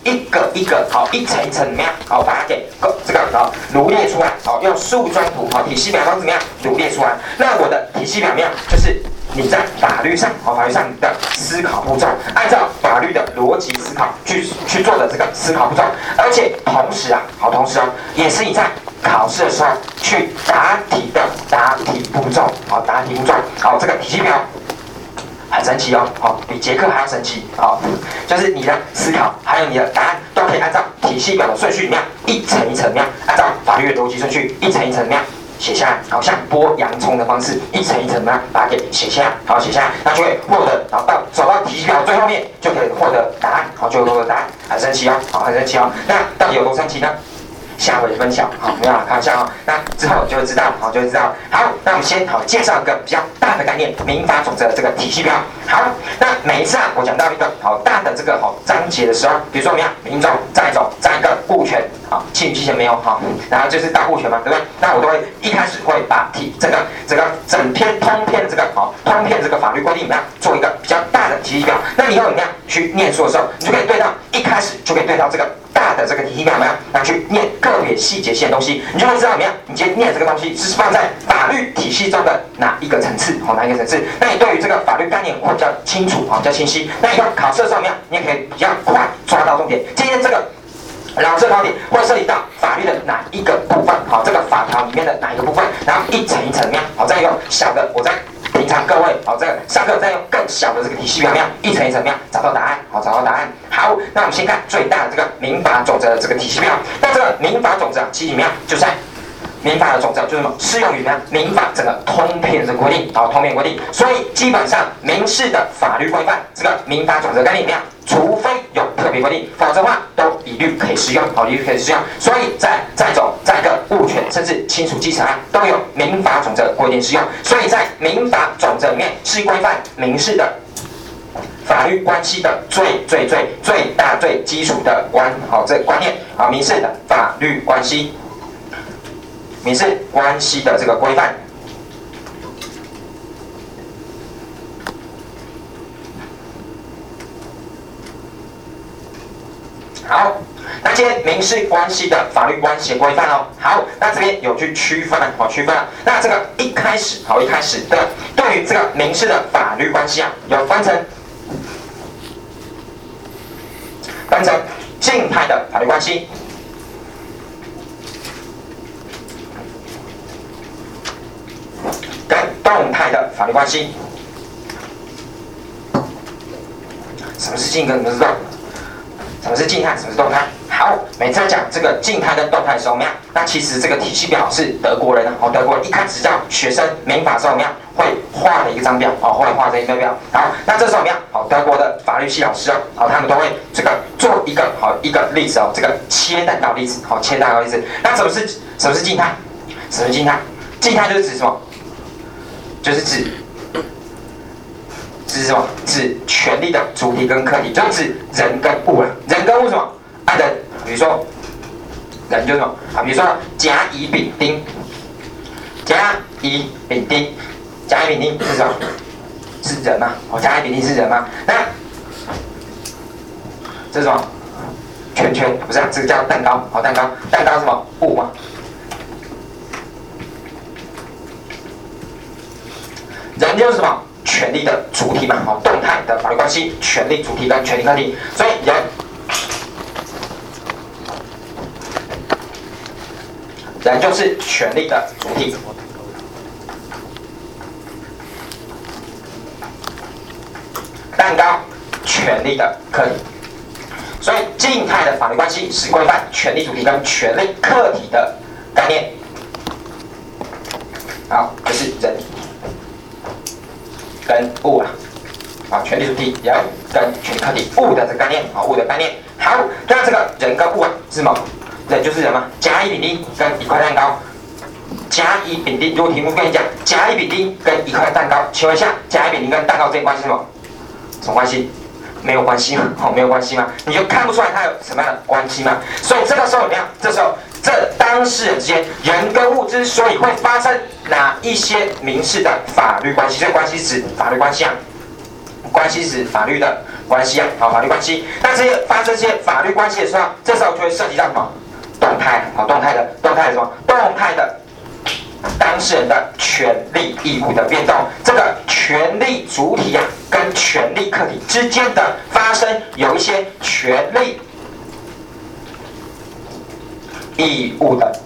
一个一个好一层一层怎么样？好，把它给这个好罗列出来，好用树状图好体系表方怎么样罗列出来？那我的体系表面就是你在法律上的思考步骤，按照法律的逻辑思考去做的这个思考步骤，而且同时也是你在考试的时候去答题的答题步骤，好这个体系表。很神奇哦，好，比捷克还要神奇，好，就是你的思考还有你的答案都可以按照体系表的顺序怎么样，一层一层怎么样，按照法律的逻辑顺序一层一层怎么样写下来，好像剥洋葱的方式，一层一层怎么样把它给写下来，好写下来，那就会获得，然后走到体系表最后面就可以获得答案，好，就会获得答案，很神奇哦，好，很神奇哦，那到底有多神奇呢？下回分享，好，没有啦，开玩笑哈。那之后就会知道，好，就会知道。好，那我们先好介绍一个比较大的概念，民法总则的这个体系表。好，那每一次我讲到一个好大的这个好章节的时候，比如说怎么样，民众再走再一个物权，好，契与期限没有哈，然后就是大物权嘛，对不对？那我都会一开始会把这个整篇通篇这个法律规定怎么样，做一个比较大的体系表。那你以后怎么样去念书的时候，你就可以对到一开始就可以对到这个大的这个体系表怎么样，然后去念个别细节性的东西，你就会知道怎么样，你今天念这个东西是放在法律体系中的哪一个层次，好，哪一个层次？那你对于这个法律概念会比较清楚，好，比较清晰。那以后考试的时候怎么样，你也可以比较快抓到重点。今天这个老师的考点会涉及到法律的哪一个部分，好，这个法条里面的哪一个部分，然后一层一层怎么样，好，再用小的我在平常各位好，这个上课再用更小的这个体系表怎么样，一层一层怎么样找到答案，好，找到答案。好，那我们先看最大的这个民法总则的这个体系表。那这个民法总则其实怎么样，就在民法的总则就是什么，适用于什么民法整个通篇的规定，好，通篇规定。所以基本上民事的法律规范，这个民法总则概念怎么样？除非有特别规定，否则的话都一律可以适用，好，一律可以适用。所以再个物权甚至亲属继承案都有民法总则规定适用。所以在民法总则里面是规范民事的法律关系的最大最基础的这个观念，好，民事的法律关系。民事关系的这个规范，好，那今天民事关系的法律关系规范哦，好，那这边有去区分，好，区分。那这个一开始的对于这个民事的法律关系啊，有分成静态的法律关系。跟动态的法律关系，什么是静跟什么是动？什么是静态？什么是动态？好，每次讲这个静态跟动态的时候，怎么样？那其实这个体系表是德国人德国人一开始教学生民法的时候，怎么样会画的一张表，会画这一张表。好，那这时候怎么样？德国的法律系老师他们都会这个做一个例子这个切蛋糕例子，切蛋糕例子。那什么是静态？什么是静态？静态就是指什么？就是指什么？指权利的主体跟客体，就是指人跟物了。人跟物什么？人，比如说人就是什么比如说甲乙丙丁，甲乙丙丁是什么？是人嘛？甲乙丙丁是人嘛？那这是什么？圈不是这个叫蛋糕，蛋糕是什么？物嘛？人就是什么？权利的主体嘛，动态的法律关系，权利主体跟权利客体，所以人就是权利的主体，蛋糕权利的客体，所以静态的法律关系是规范权利主体跟权利客体的概念。好，这是人跟物权利主体也要跟权利客体物的这个概念物的概念。好，那这个人跟物是什么？人就是人嘛，甲乙丙丁跟一块蛋糕，甲乙丙丁，如果题目跟你讲甲乙丙丁跟一块蛋糕，请问一下，甲乙丙丁跟蛋糕之间关系是什么？什么关系？没有关系吗？没有关系吗？你就看不出来它有什么样的关系吗？所以这个时候怎么样？这时候这当事人之间，人跟物之所以会发生哪一些民事的法律关系，这个关系是指法律关系关系是指法律的关系啊，好，法律关系。那这些发生这些法律关系的时候，这时候就会涉及到什么？动态，好，动态的什么？动态的当事人的权利义务的变动。这个权利主体啊，跟权利客体之间的发生有一些权利义务的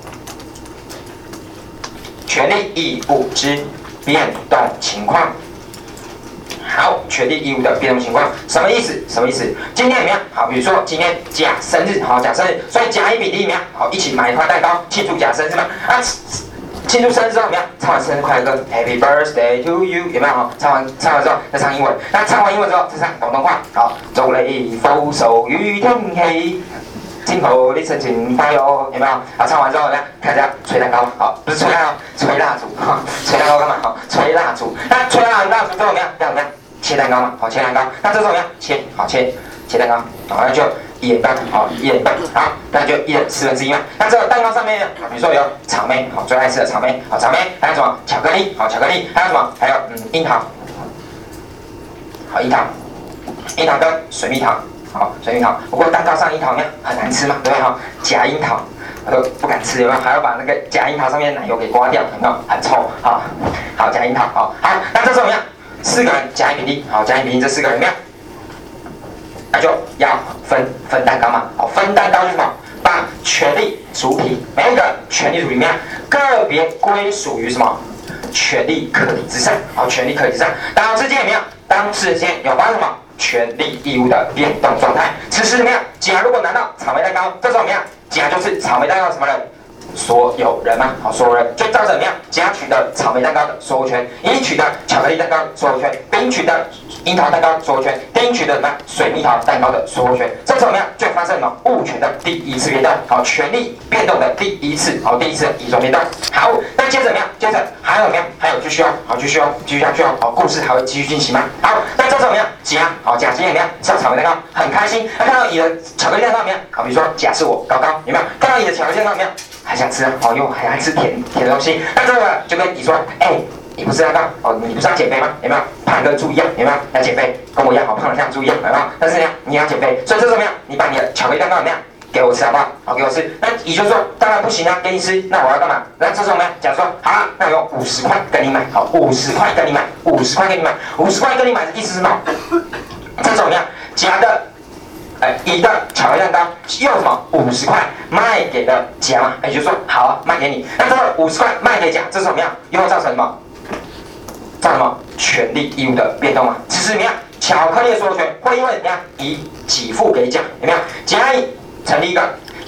权利义务之变动情况。好，权利义务的变动情况什么意思？什么意思？今天怎么样？好，比如说今天甲生日，好，甲生日，所以甲乙丙丁怎么样？好，一起买一块蛋糕庆祝甲生日嘛。啊，庆祝生日之后怎么样？唱完生日快乐歌 ，Happy Birthday to you， 有没有？好，唱完之后再唱英文。那唱完英文之后再唱广东话。好，祝你福寿與天齊。今後你生情快樂，有沒有？好，唱完之後呢，開始要吹蛋糕，好，不是吹蛋糕，吹蠟燭，吹蛋糕幹嘛？好，吹蠟燭。那吹完蠟燭之後怎麼樣？要怎麼樣？切蛋糕嘛，好，切蛋糕。那這時候怎麼樣？切，好，切蛋糕，好，那就1人半，好，1人半，好，那就1人1/4嘛。那這個蛋糕上面呢，比如說有草莓，好，最愛吃的草莓，好，草莓，還有什麼？巧克力，好，巧克力，還有什麼？還有櫻桃，好，櫻桃跟水蜜桃。好，水蜜桃。不过蛋糕上樱桃面很难吃嘛，对不对？哈，假樱桃我都不敢吃，有没有？还要把那个假樱桃上面的奶油给刮掉，有没有？很臭。好，好，假樱桃。好，那这时候怎么样？4个人甲乙丙丁，好，甲乙丙丁这4个人怎么样？那就要分蛋糕嘛。好，分蛋糕是什么？把权利主体每一个权利主体里面个别归属于什么？权利客体之上。好，权利客体之上。当之间怎么样？当事间有发生什么？权利义务的变动状态。此时怎么样？甲如果拿到草莓蛋糕，这时候怎么样？甲就是草莓蛋糕的什么人？所有人嘛，好，所有人就照着怎么样？甲取得草莓蛋糕的所有权，乙取得巧克力蛋糕的所有权，丙取得樱桃蛋糕的所有权，丁取得什么？水蜜桃蛋糕的所有权。这时候怎么样？就发生什么？物权的第一次变动，好，权利变动的第一次，好，第一次的移转变动。好，那接着怎么样？接着还有怎么样？还有继续哦，好，继续下去哦，好，故事还会继续进行嘛？好，那这时候怎么样？甲，好，甲今天怎么样？吃到草莓蛋糕，很开心。那看到乙的巧克力蛋糕怎么样？好，比如说甲是我高高，有没有？看到乙的巧克力蛋糕怎么样？还想吃，哦，又还爱吃甜的东西。那这个就跟乙说，你不是要干哦？你不是要减肥吗？有没有？胖跟猪一样，有没有？要减肥，跟我一样，好胖的像猪一样，有没有？但是呢，你也要减肥，所以这时候怎么样？你把你的巧克力蛋糕怎么样？给我吃好不好？好，给我吃。那乙就说，当然不行啊，给你吃，那我要干嘛？那这时候呢，甲说，好啊，那我用50块跟你买，好，50块跟你买，50块跟你买，50块跟你买的意思是什么？这时候怎么样？甲的。乙的巧克力蛋糕用什么50块卖给了甲嘛？也就是说好啊，卖给你。那这个50块卖给甲，这是怎么样？又会造成什么？造成什么？权利义务的变动嘛？只是怎么样？巧克力的所有权会因为怎么样？乙给付给甲，有没有？甲乙成立一个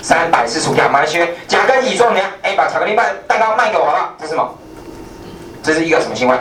345条买卖契约，甲跟乙说怎么样？把巧克力蛋糕卖给我好不好？这是什么？这是一个什么行为？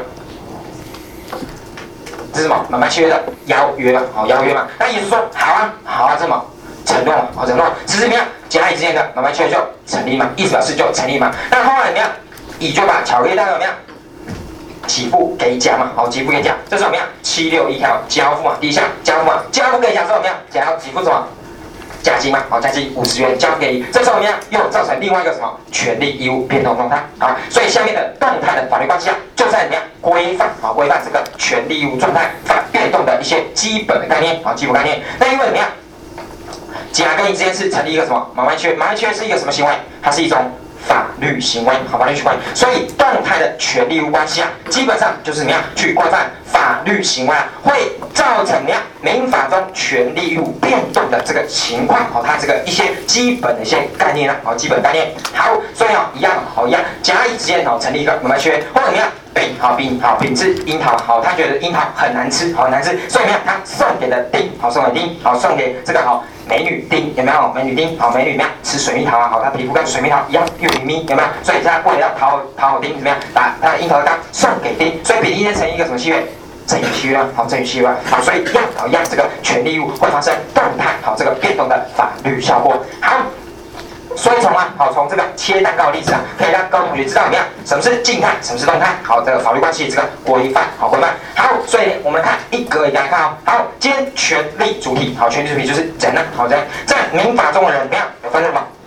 这是什么？买卖契约的邀约嘛，好，邀约嘛。那乙是说好啊，这么承诺嘛，好，承诺。只是怎么样？甲乙之间的买卖契约就成立嘛，意思表示就成立嘛。那后来怎么样？乙就把巧克力蛋糕怎么样？给付给甲嘛，好，给付给甲。这是怎么样？761条交付嘛，第一项交付嘛，交付给甲之后怎么样？甲要给付什么？价金嘛，好，价金50元交给乙，这时候怎么样？又造成另外一个什么权利义务变动状态啊？所以下面的动态的法律关系啊，就在怎么样规范啊？规范这个权利义务状态变动的一些基本的概念啊，基本概念。那因为怎么样？甲跟乙之间是成立一个什么买卖契约？买卖契约是一个什么行为？它是一种法律行为，好，法律行为。所以动态的权利义务关系啊，基本上就是怎么样去规范法律行为啊，会造成怎么样民法中权利义务变动的这个情况，好，它这个一些基本的一些概念啊，好，基本概念。好，所以一样，好，一样，甲乙之间成立一个买卖契约，或者怎么样？丙是樱桃，好，他觉得樱桃很难吃，好，很难吃，所以怎么样？他送给了丁，好，送给丁，好，送给这个好美女丁，有没有？美女丁，好，美女怎么样？吃水蜜桃啊，好，她皮肤跟水蜜桃一样又咪咪，有没有？所以他为了要讨好丁，怎么样？把他的樱桃干送给丁，所以丙丁成一个什么契约？赠与契约啊，好，赠与契约啊，好，所以一样，这个权利义务会发生动态，好，这个变动的法律效果，好。所以从这个切蛋糕的例子啊，可以让各位同学知道怎么样，什么是静态，什么是动态，好，这个法律关系这个规范，好，规范，好，所以我们看一个一个来看哦，好，今天权利主体，好，权利主体就是人呢，好，人在民法中的人怎么样？有分什么？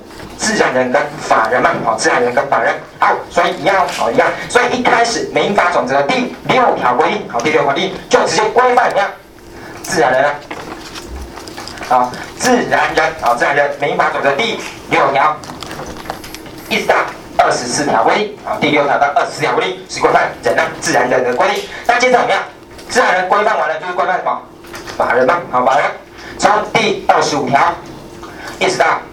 自然人跟法人嘛，好，自然人跟法人，好，所以一样，好一样，所以一开始民法总则的第6条规定，好，第6条规定就直接规范怎么样？自然人啊，好，自然人，好，自然人，民法总则第6条，一直到24条规定，好，第6条到24条规定是规范人啊，自然人的规定。那接着怎么样？自然人规范完了，就是规范什么？法人嘛，好，法人。从第25条一直到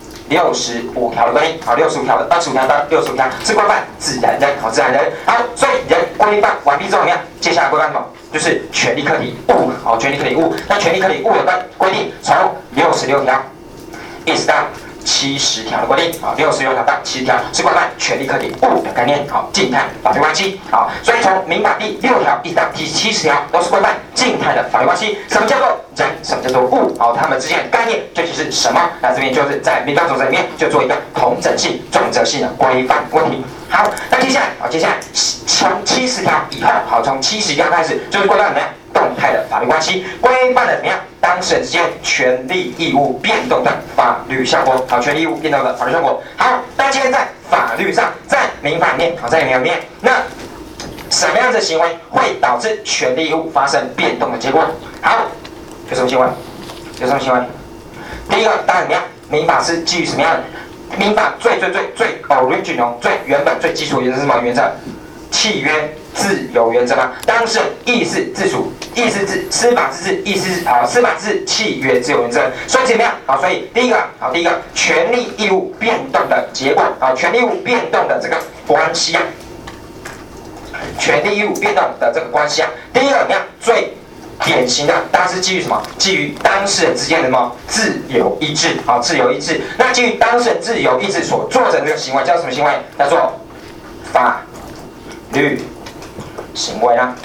65条的规定，好，65条的25条到65条是规范自然人，好，自然人，好，所以人规范完毕之后怎么样？接下来规范什么？就是权利、客体、物，好，权利、客体、物。那权利、客体、物的规定，从66条一直到70条的规定，好，66条到70条是规范权利、客体、物的概念，好，静态法律关系，好，所以从民法第6条一直到第70条都是规范静态的法律关系。什么叫做人？什么叫做物？好，它们之间的概念究竟是什么？那这边就是在民法总则里面就做一个同整性、总则性的规范问题。好，那接下来从70条以后，好，从70条开始就是规范怎么样？动态的法律关系，规范了怎么样？当事人之间权利义务变动的法律效果，好，权利义务变动的法律效果。好，那今天在法律上，在民法里面，好，在民法里面，那什么样的行为会导致权利义务发生变动的结果？好，有什么行为？有什么行为？第一个，当然怎么样？民法是基于什么样的？民法最 original、最原本、最基础的原则是什么原则？契约自由原则嘛，当事人意思自主，意思自司法自治，意思司法自治契约自由原则。所以怎么样？好，所以第一个权利义务变动的结果，好，权利义务变动的这个关系啊，权利义务变动的这个关系啊，第一个怎么样？最典型的，当然是基于什么？基于当事人之间的什么自由意志？好，自由意志。那基于当事人自由意志所做的这个行为叫什么行为？叫做法律行为啊，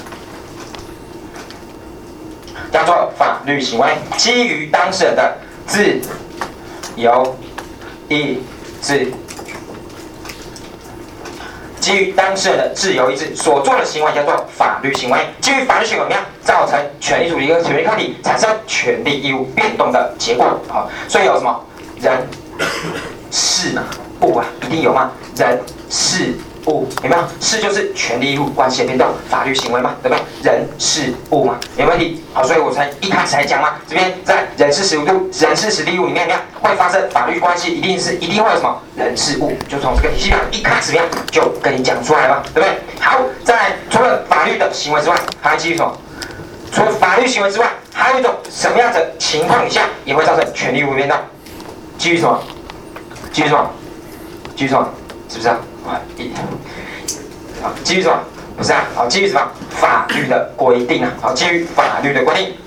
叫做法律行为，基于当事人的自由意志，基于当事人的自由意志所做的行为叫做法律行为。基于法律行为怎么样？造成权利主体跟权利客体产生权利义务变动的结果。好，所以有什么人、事嘛、物啊，一定有吗？人、事、物有没有？事就是权利义务关系的变动，法律行为嘛，对不对？人事物嘛，没问题。好，所以我才一开始才讲嘛，这边在人事实地物里面会发生法律关系，一定会有什么人事物，就从这个体系表一开始就跟你讲出来嘛，对不对？好，在除了法律的行为之外，还会基于什么？除了法律行为之外，还有一种什么样的情况下也会造成权利义务变动？基于什么？基于什么？基于什么？是不是啊？好，基于什么？不是啊，好，基于什么？法律的规定啊，好，基于法律的规定。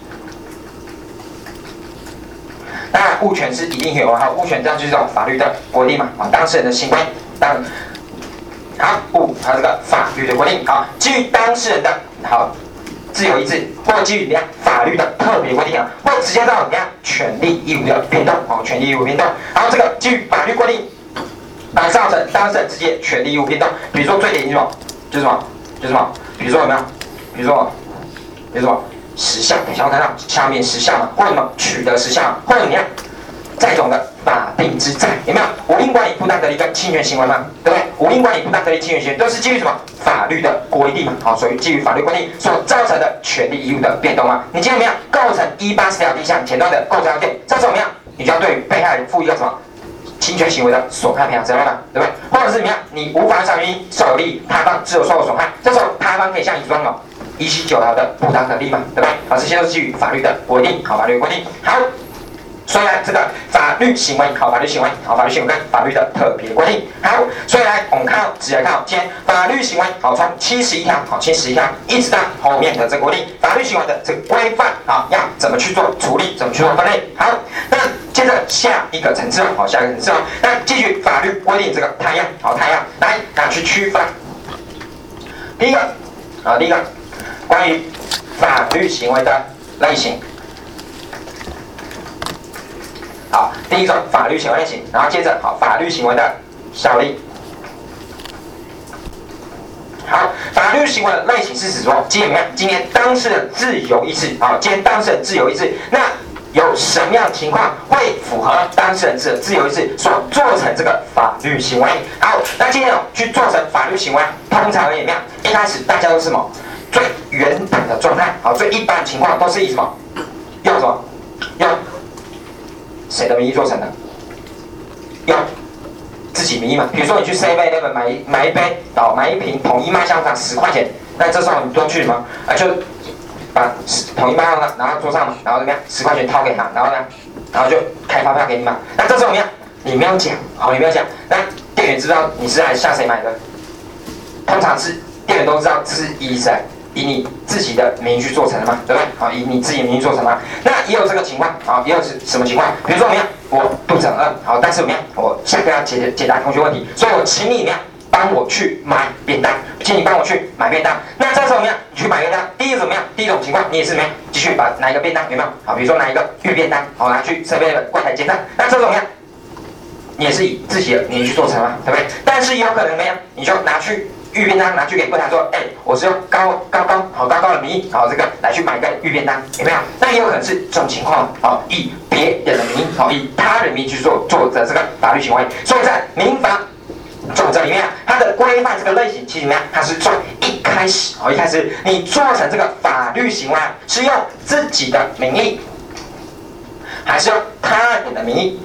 当然，物权是一定有啊，物权这样就是这种法律的规定嘛，啊，当事人的行为，当然，好，还有这个法律的规定，好，基于当事人的好自由意志，或者基于怎么样法律的特别规定啊，会直接到怎么样权利义务的变动，哦，权利义务变动，然后这个基于法律规定。而造成当事人之间权利义务变动，比如说最典型什么，就是什么，比如说有没有？比如说什么实相，想要看到下面实相嘛，或者什么取得实相，或者怎么样，债种的法定之债，有没有？无因管理不当得利跟侵权行为嘛，对不对？无因管理不当得利、侵权行为都是基于什么法律的规定嘛，好，所以基于法律规定所造成的权利义务的变动嘛。你今天怎么样构成180条第一项前段的构成要件，这怎么样？你就要对被害人负一个什么？侵权行为的损害赔偿责任嘛，对不对？或者是怎么样？你无法原因受有利益，他方只有受过损害，这时候他方可以向你主张什么？179条的不当得利嘛，对不对？好，这些都是基于法律的规定，好，法律的规定。好，所以呢，这个法律行为，好，法律行为，好，法律行为跟法律的特别规定。好，所以来我们看，直接来看，今天法律行为，好，从71条，好，71条一直到后面的这个规定，法律行为的这个规范，好，要怎么去做处理，怎么去做分类。好，那接着下一个层次，好，下一个层次，那继续法律规定这个太阳，好，太阳来去区分。第一个关于法律行为的类型。好，第一种法律行为类型，然后接着好法律行为的效力。好，法律行为的类型是指说，今天当事人自由意志，好，今天当事人自由意志，那有什么样的情况会符合当事人的自由意志所做成这个法律行为？好，那今天去做成法律行为，通常而言，一开始大家都是什么？最原本的状态，好，最一般的情况都是以什么？用什么？用谁的名义做成的？用自己名义嘛。比如说你去 7-Eleven 买一杯，买一瓶统一麦香肠10块钱，那这时候你都去什么？就把统一麦香肠拿到桌上嘛，然后怎么样？10块钱掏给他，然后呢，然后就开发票给你嘛。那这时候怎么样？你没有讲，好，你没有讲，那店员知道你是来向谁买的？通常是店员都知道这是以你自己的名义去做成的嘛，对不对？好，以你自己的名义做成嘛。那也有这个情况，好，也有什么情况？比如说怎么样？我肚子很饿，好，但是怎么样？我下课要解答同学问题，所以我请你怎么样？帮我去买便当，请你帮我去买便当。那这时候怎么样？你去买便当，第一个怎么样？第一种情况，你也是怎么样？继续把拿一个便当，有没有？好，比如说拿一个预便当，好，拿去这边的柜台结账。那这时候怎么样？你也是以自己的名义去做成嘛，对不对？但是也有可能怎么样？你就拿去预便当，拿去给柜台说，我是用高的名义，好，这个来去买一个预便当，有没有？那也有可能是这种情况，好，以别人的名义，好，以他人名义去做的这个法律行为。所以在民法总则里面，它的规范这个类型，其实怎么样？它是从一开始你做成这个法律行为，是用自己的名义，还是用他人的名义？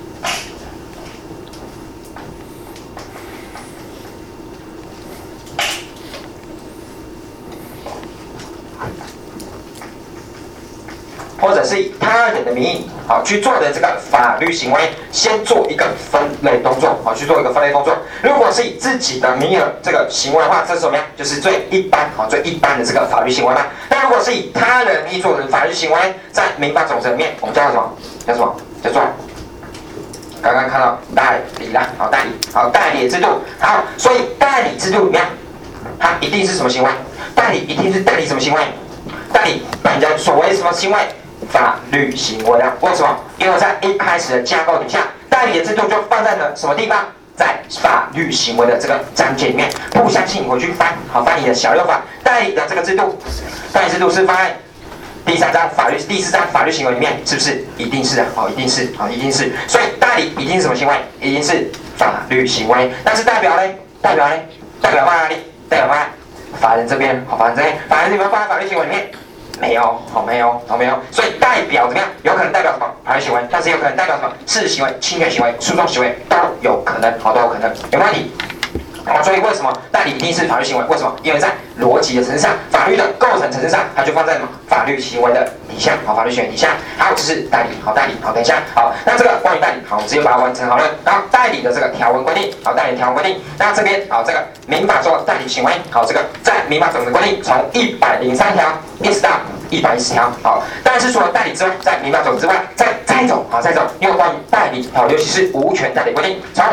或者是以他人的名义，好去做的这个法律行为，先做一个分类动作，好去做一个分类动作。如果是以自己的名义的这个行为的话，这是什么样？就是最一般的这个法律行为嘛。那如果是以他人名义做的法律行为，在民法总则里面，我们叫什么？叫做刚刚看到代理啦，好代理，好代理制度，好，所以代理制度里面，它一定是什么行为？代理一定是代理什么行为？代理本着所谓什么行为？法律行为啊？为什么？因为在一开始的架构底下，代理的制度就放在了什么地方？在法律行为的这个章节里面。不相信你回去翻你的小六法，代理的这个制度，代理制度是放在第4章法律行为里面，是不是？一定是的，好，一定是，好，一定是。所以代理一定是什么行为？一定是法律行为。但是代表放在哪里？代表放在法人这边，好，法人这边，法人有没有放在法律行为里面？没有，没有。所以代表怎么样？有可能代表什么法律行为，但是有可能代表什么事实行为、侵权行为、诉讼行为都有可能，好，都有可能，有没有问题？所以为什么代理一定是法律行为？为什么？因为在逻辑的层次上，法律的构成层次上，它就放在什么法律行为的底下，好，法律行为底下。还有就是代理，好，代理，好，等一下，好，那这个关于代理，好，我们直接把它完成好了。然后代理的这个条文规定，好，代理条文规定，那这边好，这个民法中的代理行为，好，这个在民法总则规定从103条一直到110条，好，但是除了代理之外，在民法总则之外，再一种，又有关于代理，好，尤其是无权代理规定，从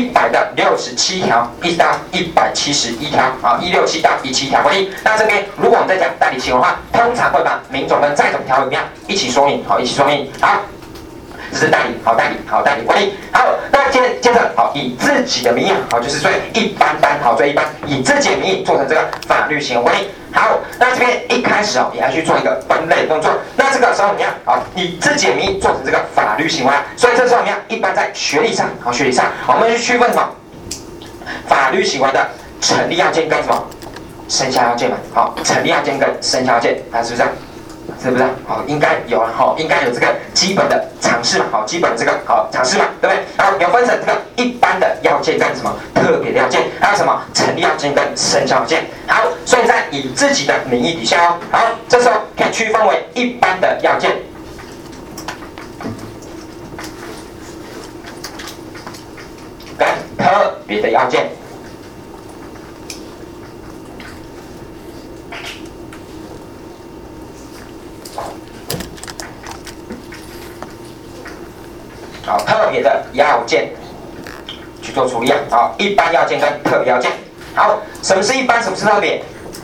167条一直到171条，好，167到117条规定。那这边如果我们在讲代理行为的话，通常会把民总跟债总条文一起说明，好，一起说明，好。这是代理，好，代理规定。好，那接着，好，以自己的名义，好，就是最一般，以自己的名义做成这个法律行为规定。好，那这边一开始也要去做一个分类动作。那这个时候怎么样？好，以自己的名义做成这个法律行为，所以这时候怎么样？一般在学理上，我们去区分什么？法律行为的成立要件跟什么？生效要件嘛。好，成立要件跟生效要件，是不是这样？是不是？好，应该有了，好，应该有这个基本的常识嘛，好，基本的这个好常识嘛，对不对？然后有分成这个一般的要件跟什么特别的要件，还有什么成立要件跟生效要件。好，所以在以自己的名义底下哦，好，这时候可以区分为一般的要件跟特别的要件。好，特别的要件去做处理啊。好，一般要件跟特别要件。好，什么是一般？什么是特别？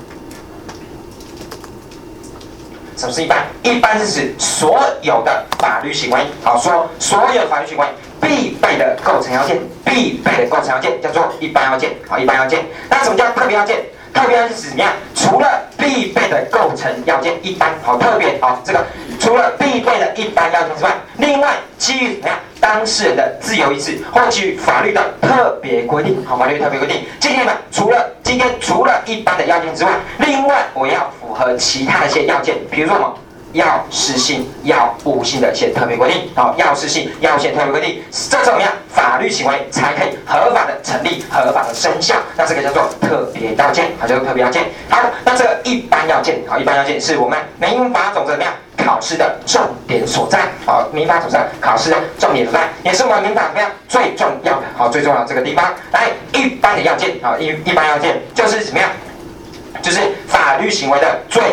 什么是一般？一般是指所有的法律行为，好，说所有法律行为必备的构成要件，叫做一般要件。好，一般要件。那什么叫特别要件？特别要件是怎么样？ 除了必备的构成要件一般好特别好这个除了必备的一般要件之外，另外基于怎么样当事人的自由意志或基于法律的特别规定好法律特别规定，今天除了一般的要件之外，另外我要符合其他的一些要件，比如说什么？要事性、要物性的一些特别规定，好，要事性、要物性特别规定，这怎么样？法律行为才可以合法的成立、合法的生效，那这个叫做特别要件，好，叫做特别要件。好，那这个一般要件，好，一般要件是我们民法总则怎么样？考试的重点所在，好，民法总则考试的重点所在，也是我们民法怎么样最重要的，好，最重要的这个地方。来，一般的要件，好，一般要件就是怎么样？就是法律行为的最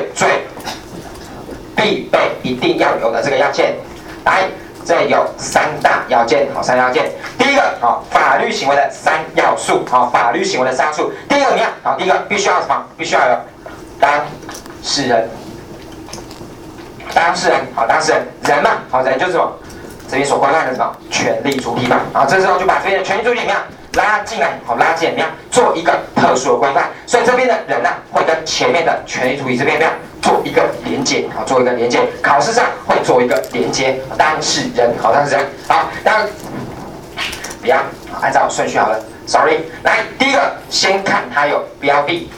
必备一定要有的这个要件，来，这有三大要件，好，三大要件。第一个，好，法律行为的三要素，好，法律行为的三要素。第一个怎么样？好，第一个必须要什么？必须要有当事人，好，当事人，人嘛，好，人就是什么？这边所规范的什么？权利主体嘛，好，这时候就把这边的权利主体怎么样？拉进来，好，拉进来怎么样？做一个特殊的规范，所以这边的人呢，会跟前面的权利主体这边怎么样？做一个连接，好，做一个连接，考试上会做一个连接，当事人，好，当事人，好，那不要按照顺序好了 ，sorry， 来，第一个先看它有标的，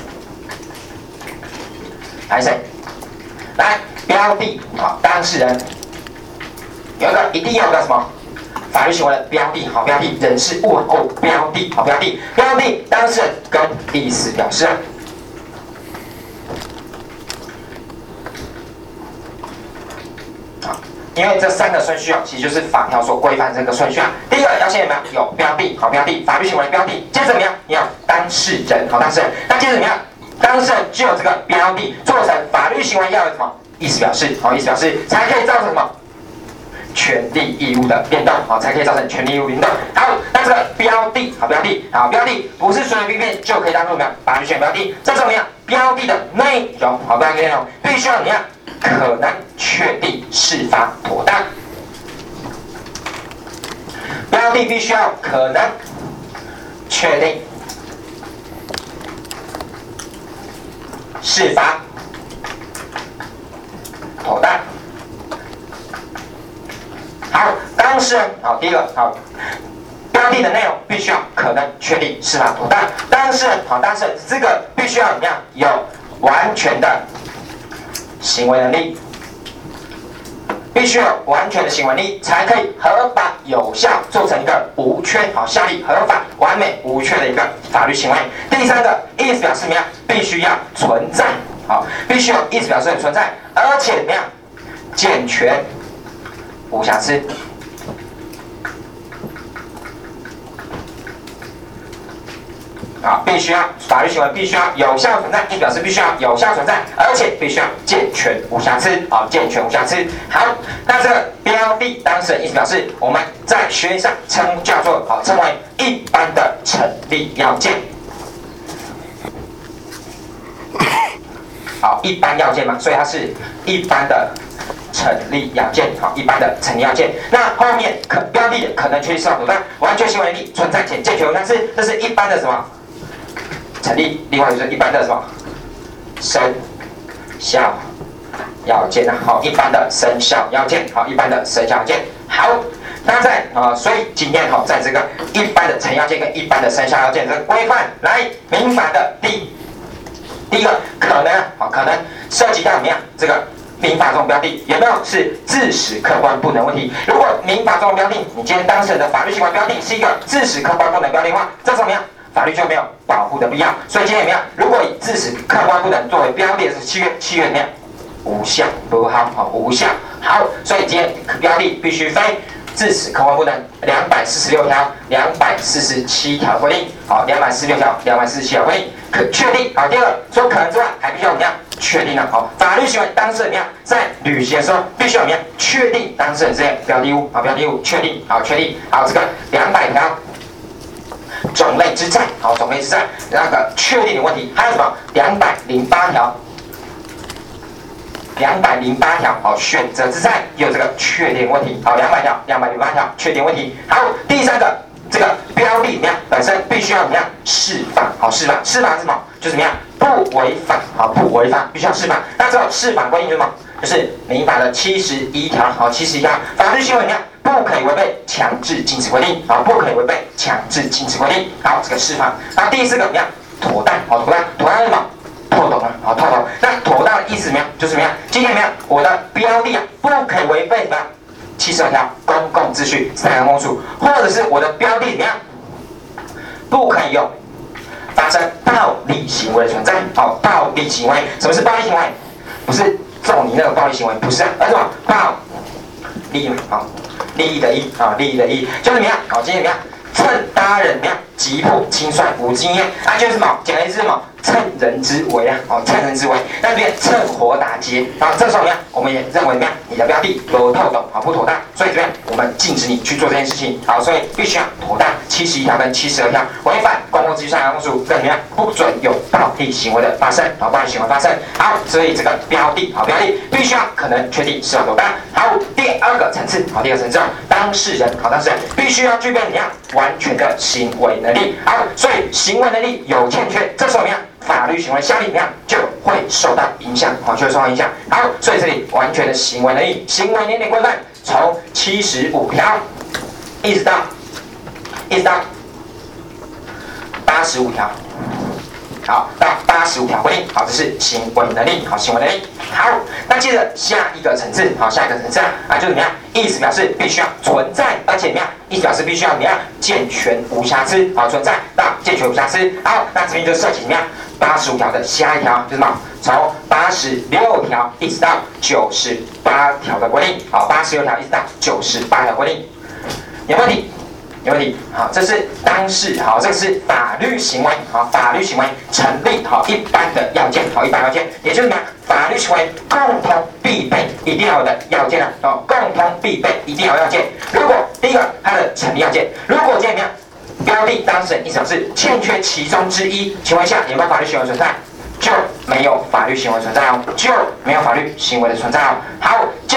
来谁？来，标的，好，当事人有一个一定要有个什么？法律行为的标的，好，标的人事物哦，标的，好，标的，当事人跟意思表示。因为这三个顺序啊，其实就是法条所规范这个顺序啊。第一个要先有没有？有标的，好，标的，法律行为的标的。接着怎么样？你要当事人，好，当事人。那接着怎么样？当事人具有这个标的，做成法律行为要有什么？意思表示，好，意思表示才可以造成什么？权利义务的变动，好，才可以造成权利义务变动。好，那这个标的，好，标的，好，标的不是随随便便就可以当做什么样法律行为标的？这怎么样？标的的内容，好，标的内容必须要怎么样？可能确定事发妥当，标的必须要可能确定事发妥当。好，当事人，好，第一个，好，标的的内容必须要可能确定事发妥当。当事人，好，当事人这个必须要怎么样？有完全的行为能力，必须有完全的行为能力，才可以合法有效做成一个无缺、好效力、合法、完美、无缺的一个法律行为。第三个意思表示怎么样？必须要存在，好，必须有意思表示的存在，而且怎么样？健全、无瑕疵。啊，必须要法律行为必须要有效存在，意思表示必须要有效存在，而且必须要健全无瑕疵，啊，健全无瑕疵。好，那这个标的当事人意思表示，我们在学理上叫做称为一般的成立要件。好，一般要件嘛，所以它是一般的成立要件，好，一般的成立要件。那后面标的可能确定事发妥当，完全行为能力存在且健全无瑕疵，这是一般的什么？成立，另外就是一般的什么生效要件啊，好，一般的生效要件，好，一般的生效要件。好，那在所以今天在这个一般的成立要件跟一般的生效要件这个规范，来民法的第一个可能，好，可能涉及到怎么样？这个民法中标的有没有是自始客观不能问题？如果民法中的标的，你今天当事人的法律行为标的是一个自始客观不能标的话，这怎么样？法律就没有保护的必要，所以今天怎么样？如果以自始客观不能作为标的是契约怎么样？无效，不好，好，无效。好，所以今天标的必须非自始客观不能246条、247条规定，好，246条、247条规定可确定。好，第二个除可能之外，还必须要怎么样？确定了，好，法律行为当事人怎么样？在履行的时候，必须要怎么样？确定当事人这些标的物，好，标的物确定，好，确定。好，这个200条。种类之战，好，种类之战那个确定的问题，还有什么？208条，208条，好，选择之战也有这个确定问题，好，208条确定问题。好，第三个这个标的怎么样？本身必须要怎么样？释放，好，释放是什么？ 就是怎么样？不违法，好，不违法，必须要释法。那这种释法规定是什么？就是民法的71条，好，71条，法律行为怎么样？不可以违背强制禁止规定，好，不可以违背强制禁止规定。好，这个释法。那第四个怎么样？妥当，好，妥当，妥当是什么？透懂啊，好，透懂。那妥当的意思怎么样？就是怎么样？今天怎么样？我的标的啊，不可以违背什么？72条公共秩序、自然公署，或者是我的标的怎么样？不可以有发生暴力行为的存在。好，暴力行为，什么是暴力行为？不是揍你那个暴力行为，不是啊，而是什么？暴利嘛，好，利益的益啊，利益的益，就是怎么样？好，今天怎么样？趁他人怎么样？急迫轻率无经验，啊，就是什么？讲的是什么？趁人之危啊，哦，趁人之危，那这边趁火打劫，然后这时候怎么样？我们也认为怎么样？你的标的不透懂，好，不妥当，所以怎么样？我们禁止你去做这件事情，好，所以必须要妥当。71条跟72条违反公共秩序善良公署，跟怎么样？不准有暴力行为的发生，好，暴力行为发生，好，所以这个标的，好，标的必须要可能确定是否妥当。好，第二个层次，好，第二个层次，当事人，好，当事人必须要具备怎么样？完全的行为能力，好，所以行为能力有欠缺，这时候怎么样？法律行为效力怎么样就会受到影响，好，就会受到影响。好，所以这里完全的行为能力，行为年龄规范从75条一直到85条，好，到85条规定，好，这是行为能力，好，行为能力。好，那接着下一个层次，好，下一个层次啊，就是怎么样？意思表示必须要存在，而且怎么样？意思表示必须要怎么样？健全无瑕疵，好，存在到健全无瑕疵。好，那这边就涉及怎么样？85条的下一条就是什么？从86条一直到98条的规定，好，86条一直到98条规定，有问题？有问题？好，这是当事，好，这个是法律行为，好，法律行为成立，好，一般的要件，好，一般要件，也就是什么？法律行为共同必备一定要有的要件啊，哦，共同必备一定要有要件。如果第一个它的成立要件，如果今天怎么样？标的当事人意思表示欠缺其中之一情况下，有没有法律行为存在？就没有法律行为存在哦，就没有法律行为的存在哦。好，接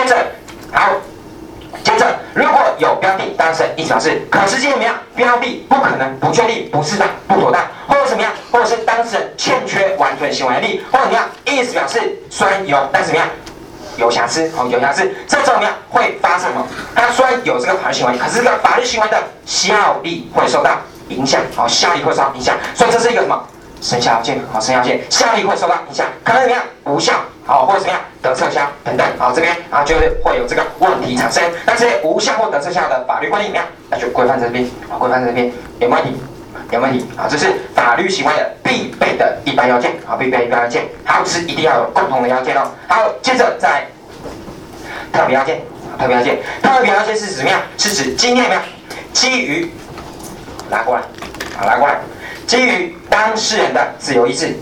着，如果有标的当事人意思表示，可是今天怎么样？标的不可能、不确定、不适当、不妥当，或者怎么样？或者是当事人欠缺完全行为能力，或者怎么样？意思表示虽然有，但是怎么样？有瑕疵，好，有瑕疵，这种怎么样会发生什么？它虽然有这个法律行为，可是这个法律行为的效力会受到影响，好，效力会受到影响，所以这是一个什么？生效要件，好，生效要件，效力会受到影响，可能怎么样？无效，好，或者怎么样？得撤销等等，好，这边啊就是会有这个问题产生。那这些无效或得撤销的法律规定怎么样？那就规范在这边，好，规范在这边，有问题？有问题？好，这是法律行为的必备的一般要件，好，必备一般要件，好，是一定要有共同的要件哦。好，接着在特别要件，特别要件，特别要件是指怎么样？是指今天怎么样？基于拿过来，好，拿过来。基于当事人的自由意志，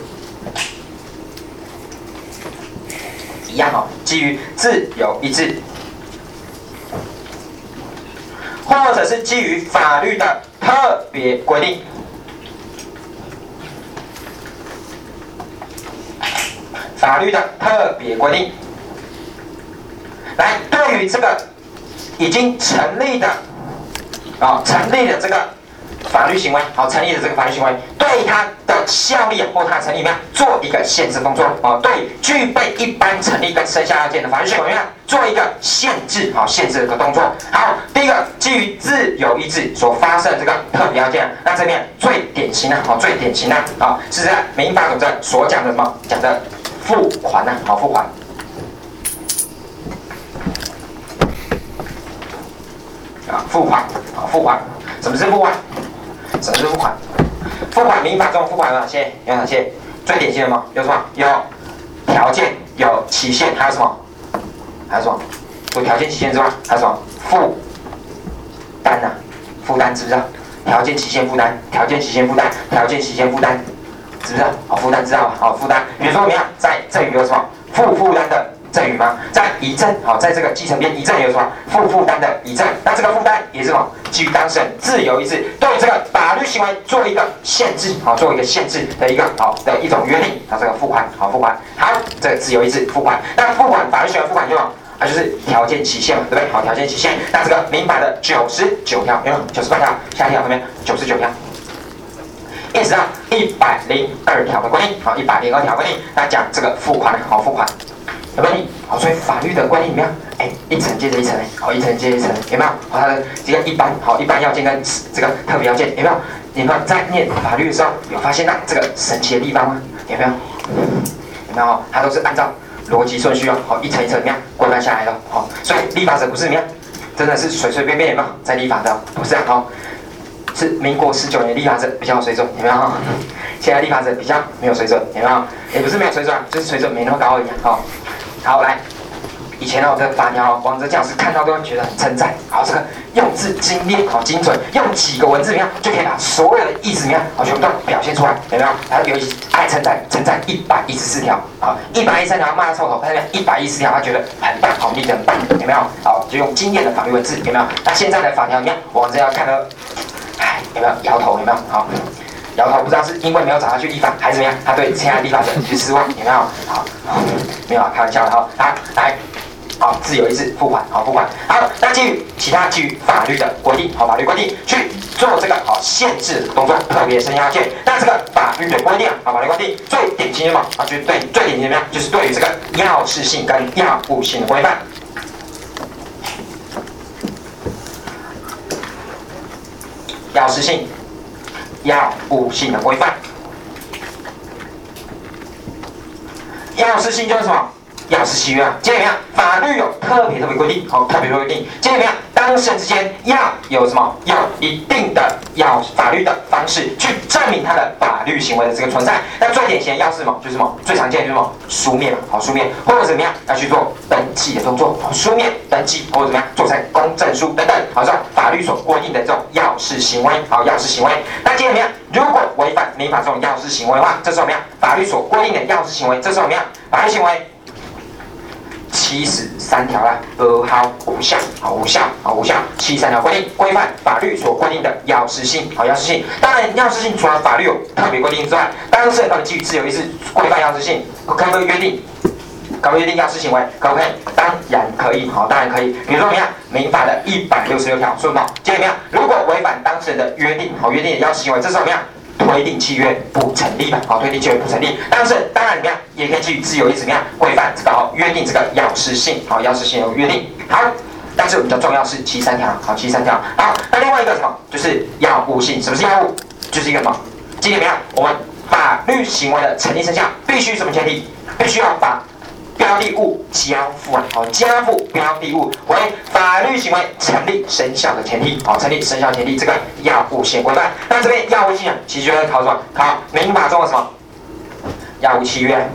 一样哦。基于自由意志，或者是基于法律的特别规定，法律的特别规定，来对于这个已经成立的成立的这个。法律行为，好，成立的这个法律行为，对它的效力或它的成立怎么样，做一个限制动作，哦，对具备一般成立跟生效要件的法律行为怎么样，做一个限制，好，限制的动作。好，第一个基于自由意志所发生的这个特别要件，那这边最典型的，好，最典型的，好，是在民法总则所讲的什么？讲的付款呢，好，付款。付款，好，付款，什么是付款？什么是付款？付款民法中付款有哪些？有哪些？最典型的吗？有什么？有条件，有期限，还有什么？还有什么？除条件、期限之外，还有什么？负担呐，负担知不知道？条件、期限、负担，条件、期限、负担，条件、期限、负担，知不知道？好，负担知道吧？好，负担。比如说怎么样？在赠与有什么？负担的赠与吗？在遗赠，好，在这个继承编遗赠有什么？负担的遗赠？那这个负担也是什么？基于当事人自由意志，对这个法律行为做一个限制，好，做一个限制的一个好的一种约定，好，这个付款，好，付款，好，这个自由意志付款。那付款法律行为付款就就是条件期限嘛，对不对？好，条件期限。那这个民法的99条，有没有？98条，下一条有没有？99条。 一直到102条的规定，好，102条规定，那讲这个付款，好付款的规定，好，所以法律的规定有没有？一层接着一层，好，一层接着一层，有没有？好，它的这个一般要件跟这个特别要件有没有？你们在念法律的时候有发现到这个神奇的地方吗？有没有？有没有？它都是按照逻辑顺序哦，好，一层一层怎么样规范下来的，好，所以立法者不是怎么样，真的是随随便便有没有在立法的，不是啊，好，是民国19年立法者比较有水准，有没有？现在立法者比较没有水准，有没有？也不是没有水准，就是水准没那么高而已，好，好来。以前的法条，王哲教师看到都会觉得很称赞。好，这个用字精炼，好精准，用几个文字怎么样就可以把所有的意思怎么样，好全部都表现出来，有没有？然后有爱称赞114条，好，113条骂他臭头，他114条他觉得很棒，好，立得很棒，有没有？好，就用精炼的法律文字，有没有？那现在的法条怎么样？王哲要看到，有没有摇头？有没有？好。摇头不知道是因为没有找他去立法，还是怎么样？他对现在立法者去失望，有没有？好，没有啊，开玩笑的哈。好，来。好，自由意志付款，好付款。好，那基于法律的规定，好法律规定去做这个好限制动作，特别生效件。那这个法律的规定啊，好法律规定最典型的嘛，啊，就是对最典型的怎么样？就是对于这个要事性跟要务性的规范。要事性、要务性的规范。要事性就是什么？要事契约啊，接着怎么样？法律有特别规定，好，特别规定。接着怎么样？当事人之间要有什么？有一定的法律的方式去证明他的法律行为的这个存在。那最典型的要是什么？就是什么？最常见的就是什么？书面嘛，好，书面或者怎么样？要去做登记的动作，好，书面登记或者怎么样？做成公证书等等，好，这种法律所规定的这种要事行为，好，要事行为。那接着怎么样？如果违反民法这种要事行为的话，这时候怎么样？法律所规定的要事行为，这时候怎么样？法律行为。73条啦，无效，好无效，73条规范法律所规定的要事性，好要事性。当然，要事性除了法律有特别规定之外，当事人到底基于自由意志规范要事性，可不可以约定？可不可以约定要事行为？可不可以？当然可以，好，当然可以。比如说怎么样？民法的166条说什么？接着怎么样？如果违反当事人的约定，好约定的要事行为，这时候怎么样？推定契约不成立吧，好，推定契约不成立。但是当然怎么样，也可以基于自由意志怎么样规范这个约定这个要事性，好，要事性有约定。好，但是比较重要是73条，好，73条。好，那另外一个什么，就是要务性。什么是要务？就是一个什么？记得怎么样？我们法律行为的成立生效必须什么前提？必须要把标的物交付啊，好，交付标的物为法律行为成立生效的前提，好，成立生效前提，这个要务性规范。那这边要务性啊，其实就在考什么？考民法中的什么？要务契约，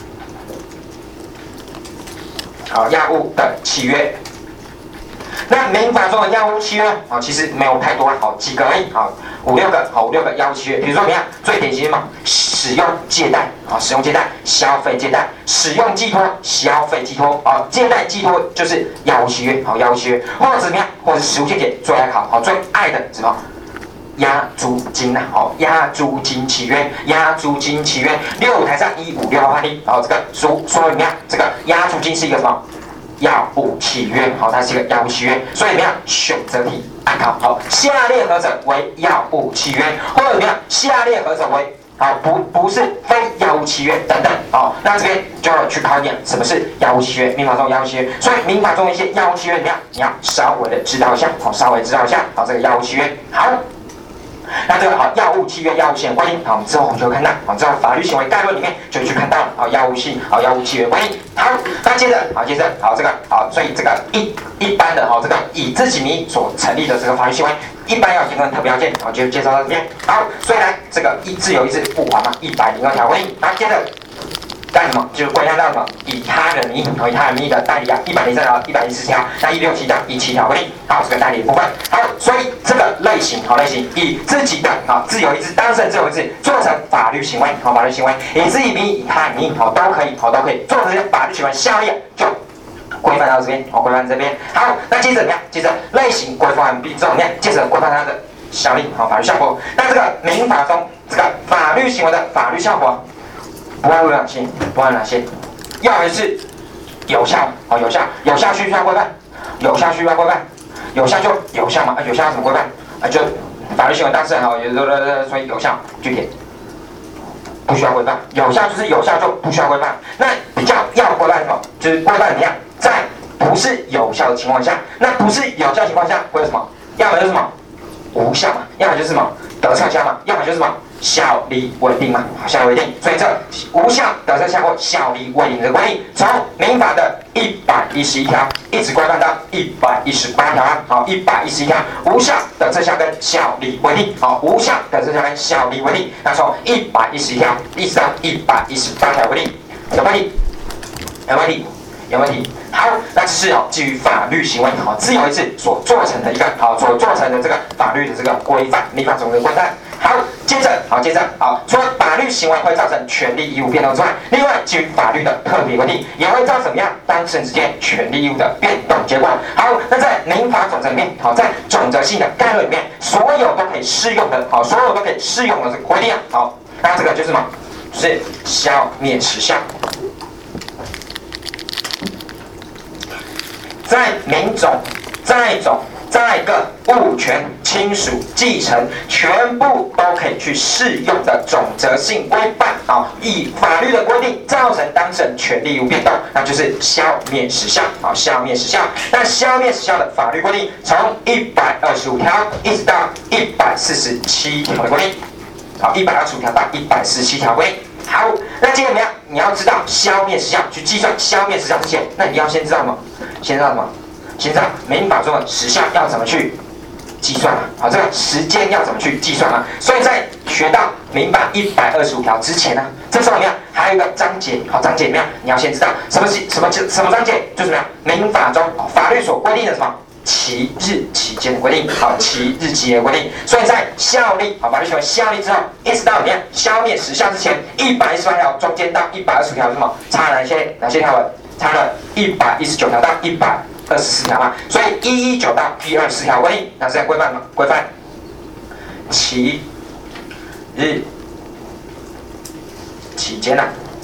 好，要务的契约。那民法中的要务契约啊，其实没有太多，好几个而已，好5、6个，好5、6个要务契约。比如说怎么样？最典型的嘛，使用借贷，好，使用借贷，消费借贷，使用寄托，消费寄托，好，借贷寄托就是要务契约，好，要务契约，或者怎么样？或者是实务见解最爱考，好，最爱的什么？押租金呐，好，押租金契约，押租金契约，65台上156号判例，然后这个说怎么样？这个押租金是一个什么？要务契约，好，它是一个要务契约，所以怎么样？选择题按考，好，下列何者为要务契约，或者怎么样？下列何者为好不是非要务契约等等，好，那这边就要去考验什么是要务契约，民法中要务契约，所以民法中一些要务契约怎么样？你要稍微的知道一下，好，稍微知道一下，好，这个要务契约，好。那这个好，要务契约、要务性规定，好，之后我们就会看到，好，之后法律行为概论里面就会去看到，好，要务性，好，要务契约规定，好，那接着，好，这个，好，所以这个一般的，好，这个以自己名义所成立的这个法律行为，一般要件跟特别要件，好，就介绍到这边，好，所以呢，这个自由意志付款嘛，102条规定，好，接着。干什么？就是规范到什么？以他人名义，以他人名义的代理啊，103条、114条，那167条、17条规定，好，这个代理部分，好，所以这个类型，好类型，以自己的自由意志，当事人自由意志做成法律行为，好法律行为，以自己名义、以他人名义，好都可以，好都可以做成法律行为，下列就规范到这边，好规范这边，好，那接着怎么样？接着类型规范完毕之后，怎么样？接着规范它的效力，好法律效果。那这个民法中这个法律行为的法律效果。不外乎哪些？要的是有效，好有效需不需要规范？有效需不需要规范？有效就有效嘛，有效要怎么规范？就法律行为当事人所以有效具体不需要规范，有效就是有效就不需要规范。那比较要规范什么？就是规范怎么样，在不是有效的情况下，那不是有效情况下会有什么？要么就是什么无效嘛，要么就是什么得撤销嘛，要么就是什么效力未定嘛，效力未定。所以这无效、得撤销或效力未定的规定，从民法的111条一直规范到118条啊。好，111条无效、得撤销跟效力未定。好，无效、得撤销跟效力未定。那从111条一直到118条规定，有问题？有问题？有问题？好，那这是基于法律行为自由意志所做成的一个这个法律的这个规范，民法总则规范。好，接着除了法律行为会造成权利义务变动之外，另外基于法律的特别规定，也会造成怎么样当事人之间权利义务的变动结果。好，那在民法总则里面，在总则性的概论里面，所有都可以适用的这个规定啊。好，那这个就是什么？是消灭时效。在民种、债种、债个、物权、亲属、继承，全部都可以去适用的总则性规范。好，以法律的规定造成当事人权利义务变动，那就是消灭时效。好，消灭时效。那消灭时效的法律规定，从125条一直到147条的规定。好，125条到147条规定。好，那接着怎么样？你要知道消灭时效，去计算消灭时效之前，那你要先知道什么？先知道民法中的时效要怎么去计算啊？好，这个时间要怎么去计算啊？所以在学到民法125条之前呢，这时候怎么样？还有一个章节，好，章节怎么样？你要先知道什么章节？就是怎么样？民法中法律所规定的什么？期日期间的规定，好，期日期间的规定。所以在效力，好，法律行为效力之后，一直到怎么样？消灭时效之前，118条中间到120条是什么？差哪些条文？差了119条到124条嘛，所以119到124条规定，那是在规范规范期日期间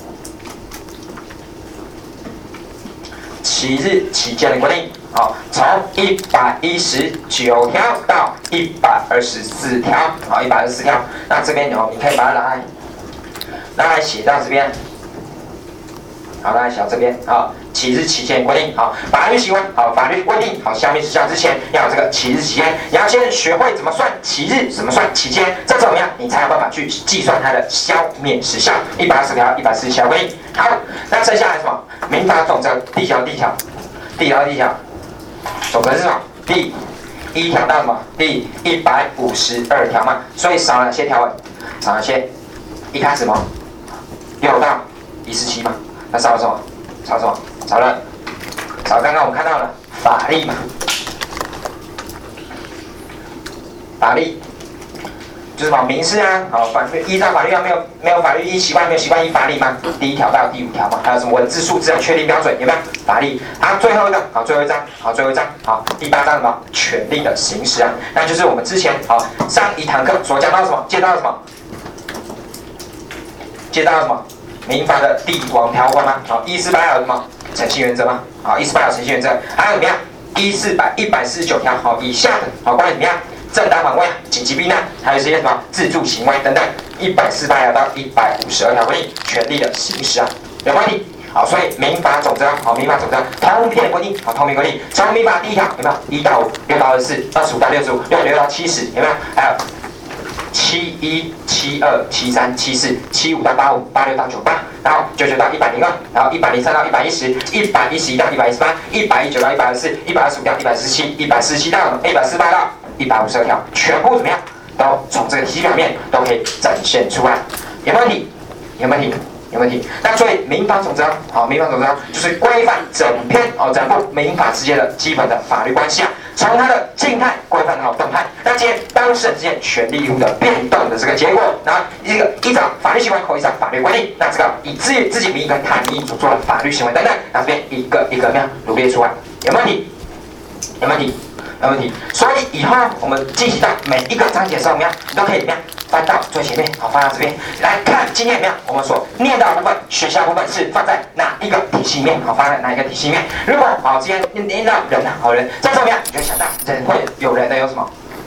期日期间的规定。好，从119条到124条，好，124条。那这边你可以把它拿来写到这边。好，那写到这边。好，期日期间规定。好，法律行为。好，法律规定。好，消灭时效之前要有这个期日期间，你要先学会怎么算期日，怎么算期间，这怎么样？你才有办法去计算它的消灭时效。120条、147条规定。好，那剩下来什么？民法总则第一条。总则是什么？第1条到什么？第152条嘛。所以少了哪些条文？少了些？一开始吗？6到147嘛。那少了什么？少了刚刚我们看到了法律嘛。法律就是什么民事啊，好，依照法律啊，没有法律依习惯，没有习惯依法律吗？第1条到第5条嘛，还有什么文字数字的确定标准有没有？法律。好，最后一个，好，最后一章，好，第8章什么？权利的行使啊，那就是我们之前上一堂课所讲到什么？介绍什么？民法的帝王条款吗？好，148条什么？诚信原则吗？好，148条诚信原则，还有怎么样？149条好以下的，好，关于怎么样？正当防卫、紧急避难，还有一些什么自助行为等等，148条到152条规定权利的行使啊，有问题？好，所以民法总则，好，民法总则通篇规定，好，通篇规定，从民法第1条有没有？1到5、6到24、25到65、66到70，有没有？还有71、72、73、74、75到85、86到98，然后99到102，然后103到110、111到118、119到124、125到147、147到148到152条，全部怎么样？都从这个题表面都可以展现出来，有没有问题？有问题？那所以民法总则，好，民法总则就是规范整篇整部民法之间的基本的法律关系啊，从它的静态规范到动态，那接当事人之间权利义务的变动的这个结果，然后依照法律行为或依照法律规定，那这个以自己名义跟他名义所做的法律行为等等，那这边一个怎么样罗列出来，有没有问题？没问题。所以以后我们进行到每一个章节的时候，怎么样，你都可以怎么样翻到最前面，好，翻到这边来看今天怎么样，我们所念到的部分，学校部分是放在哪一个体系里面，好，放在哪一个体系里面。如果好今天念到人，好人，这时候怎么样，你就想到人会有人的有什么？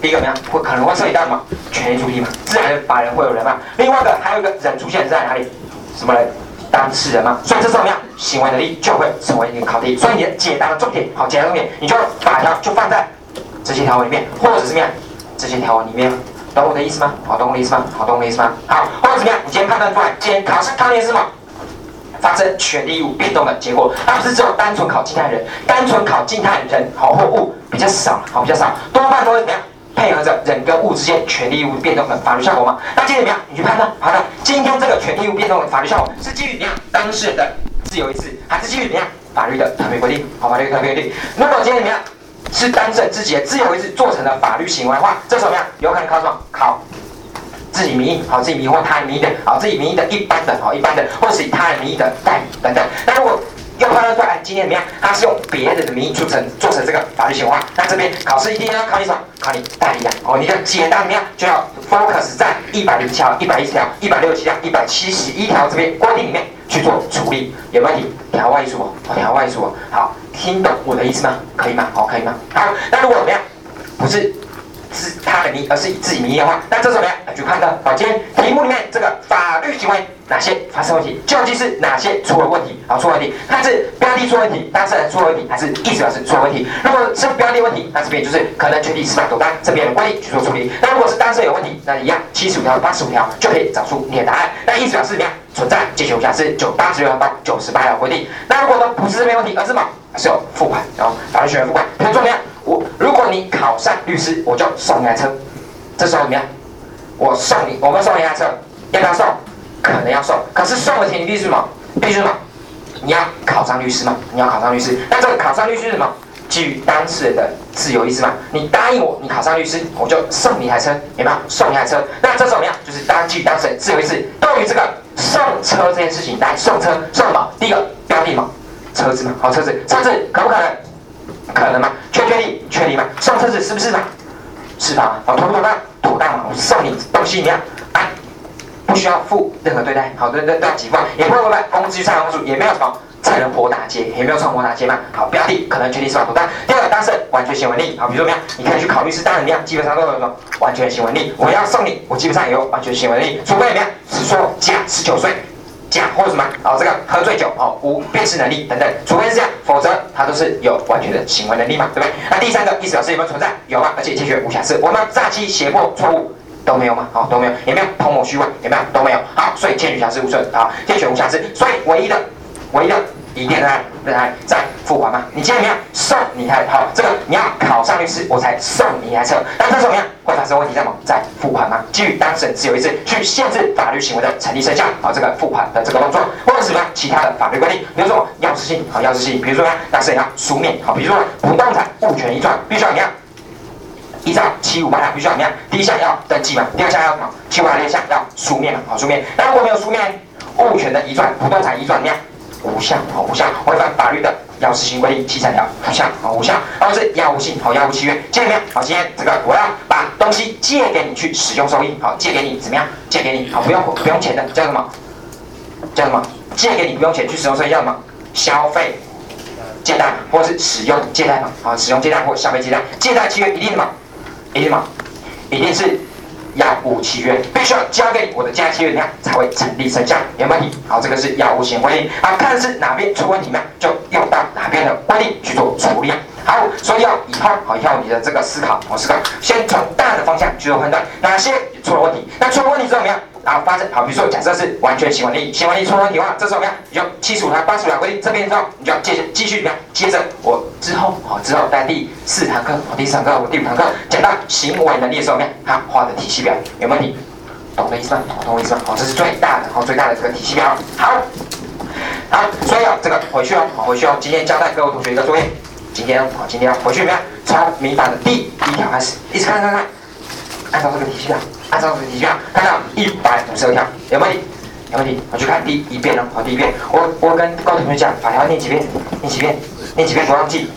第一个怎么样？会可能会涉及到什么权利主体嘛，自然法人会有人嘛。另外一个还有一个人出现在哪里？什么人？当事人嘛。所以这时候怎么样？行为能力就会成为一个考题。所以你的解答的重点，好，解答重点，你就法条就放在这些条文里面，或者是怎么样？这些条文里面。懂我的意思吗？好，懂我的意思吗？好，懂我的意思吗？好，或者怎么样？你今天判断出来，今天考试考你是什么？发生权利义务变动的结果，而不是只有单纯考静态人，单纯考静态人好或物比较少，好比较少，多半都会怎么样？配合着人跟物之间权利义务变动的法律效果嘛。那今天怎么样？你去判断，好的，今天这个权利义务变动的法律效果是基于怎么样？当事人的自由意志，还是基于怎么样？法律的特别规定？好，法律特别规定。那么今天怎么样？是当事人自己的自由意志做成的法律行为的话，这时候怎么样？有可能考什么？考自己名义，好，自己名义或他人名义的，好，自己名义的一般的，好，一般的，或是以他人名义的代理等等。那如果又判断出来，今天怎么样？他是用别人的名义做成这个法律行为，那这边考试一定要考你什么？考你代理啊！哦，你的解答怎么样？就要 focus 在101条、110条、167条、171条这边规定里面去做处理，有没有问题？条外说，条外说，好，听懂我的意思吗？可以吗？好，可以吗？好，那如果怎么样？不是他的名义，而是以自己名义的话，那这时候怎么样？去判断。好，今天题目里面这个法律行为哪些发生问题，究竟是哪些出了问题？好，出了问题，看是标的出了问题，当事人出了问题，还是意思表示出了问题？如果是标的问题，那这边就是可能权利司法多单这边的规定去做处理。那如果是当事人有问题，那一样75条、85条就可以找出你的答案。那意思表示怎么样？存在解决无瑕疵96条到98条规定。那如果都不是这边问题，而是什么？是有付款，然后法律行为付款。比如说怎么样？如果你考上律师，我就送你台车。这时候怎么样？我们送你一台车，要不要送？可能要送，可是送的前提必须什么？必须什么？你要考上律师嘛？你要考上律师，那这个考上律师是什么？基于当事人的自由意志嘛？你答应我，你考上律师，我就送你一台车，有没有？送你一台车，那这时候怎么样？就是基于当事人自由意志，对于这个送车这件事情，来送车送什么？第一个标的嘛，车子嘛，好，车子可不可能？可能吗？确立嘛？送车子是不是嘛？是吧？好，妥不妥当？妥当嘛？我送你东西，你看，啊，不需要付任何对待，好，对给付，也不会违反公司上公诉，也没有什么趁人活打劫，也没有趁活打劫嘛。好，标的可能确立是吧？妥当。第二个，当事人完全行为力，好，比如说怎么样？你可以去考律师，当然怎么样？基本上都有什么完全行为力。我要送你，我基本上也有完全行为力，除非怎么样？是说甲19岁。甲或者什么，这个喝醉酒，无辨识能力等等，除非是这样，否则他都是有完全的行为能力嘛，对不对？那第三个，意思表示有没有存在？有啊，而且解决无瑕疵。我们诈欺、胁迫、错误都没有吗？好，都没有，也没有通谋虚伪，有没有？都没有。好，所以欠缺瑕疵无损，好，欠缺无瑕疵，所以唯一的一定在付款嘛？你今天怎么样送你台好，这个你要考上律师，我才送你一台车。那这时候怎么样会发生问题？在什么？在付款嘛？基于当事人自由意志去限制法律行为的成立生效，好，这个付款的这个动作，或者是什么其他的法律规定，比如说要事性，好，要事性，比如说当事人要书面，好，比如说不动产物权移转必须要怎么样？依照758条必须要怎么样？第一项要登记嘛，第二项要什么？758第二项要书面嘛，好，书面。那如果没有书面，物权的移转、不动产移转怎么样？无效，好，无效，违反法律的要事性规定73条，无效，好，无效。然后是要无性，好，要无契约。今天怎么样？好，今天这个我要把东西借给你去使用收益，好，借给你怎么样？借给你，好，不用钱的，叫什么？叫什么？借给你不用钱去使用收益叫什么？消费借贷或是使用借贷嘛，好，使用借贷或消费借贷，借贷契约一定什么？一定是要无契约，必须要交给你我的借贷契约，怎么样才会成立生效？有问题？好，这个是要无行规定。好，看是哪边出问题呢，就用到哪边的规定去做处理。好，所以以后你的这个思考，先从大的方向去做判断，哪些出了问题？那出了问题之后怎么样？发生好，比如说假设是完全行为力出了问题的话，这时候怎么样？你就75条、85条规定这边之后，你就要继续怎么样？接着我之后在第4堂课、第3堂课、第5堂课讲到行为能力的时候，怎么样？他画的体系表有问题，懂的意思吗？懂我意思吗？好，这是最大的这个体系表。好，所以这个回去哦，今天交代各位同学一个作业。今天要回去怎么样？从民法的第1条开始，一直看，按照这个体系表，看到152条，有问题？我去看第1遍了，好，第1遍，我跟各位同学讲，法条念几遍，不忘记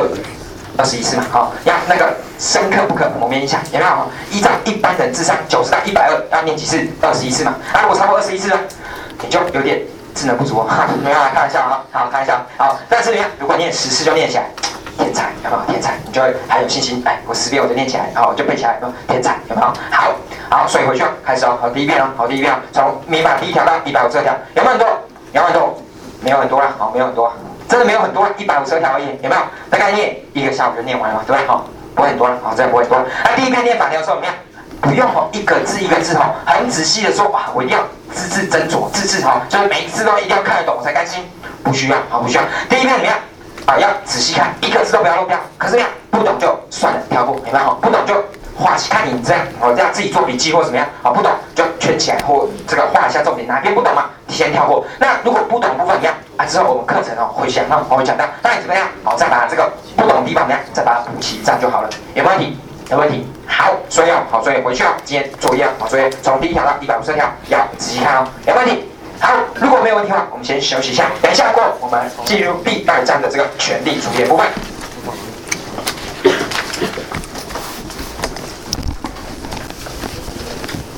21次嘛，好，要那个深刻不可磨灭印象，有没有？依照一般人智商90到120，要念几次？21次嘛，如果超过21次呢，你就有点智能不足哦，没有啦，开玩笑啊，好，开玩笑，好，但是怎么样？如果念10次就念起来， 天才，有没有？天才，你就会很有信心。哎，我10遍我就念起来，好，我就背起来，有没有？天才，有没有？好，所以回去开始哦。好，第一遍哦，好，第一遍哦，从民法第1条到152条，有没有很多？有没有很多？没有很多啦，好，没有很多，真的没有很多，152条而已，有没有？大概念1个下午就念完了嘛，对不对？好，不会很多了，好，真的不会很多。那第一遍念法条的时候怎么样？不用哦，一个字一个字哦，很仔细的说，哇，我一定要字字斟酌，字字哦，就是每一个字都一定要看得懂我才甘心。不需要，好，不需要。第一遍怎么样？啊，要仔细看，一个字都不要漏掉。可是怎么样？不懂就算了，跳过，明白好？不懂就画起，看你这样，这样自己做笔记或怎么样，好，不懂就圈起来或这个画一下重点，哪边不懂嘛，先跳过。那如果不懂的部分一样啊，之后我们课程会讲到，我会讲到，那你怎么样？好，再把这个不懂的地方怎么样？再把它补齐，这样就好了，有没有问题？有问题。好，所以回去今天作业好，作业从第1条到152条要仔细看哦，有问题。好，如果没有问题的话，我们先休息一下，等一下过后我们进入第2章的这个权利组别部分。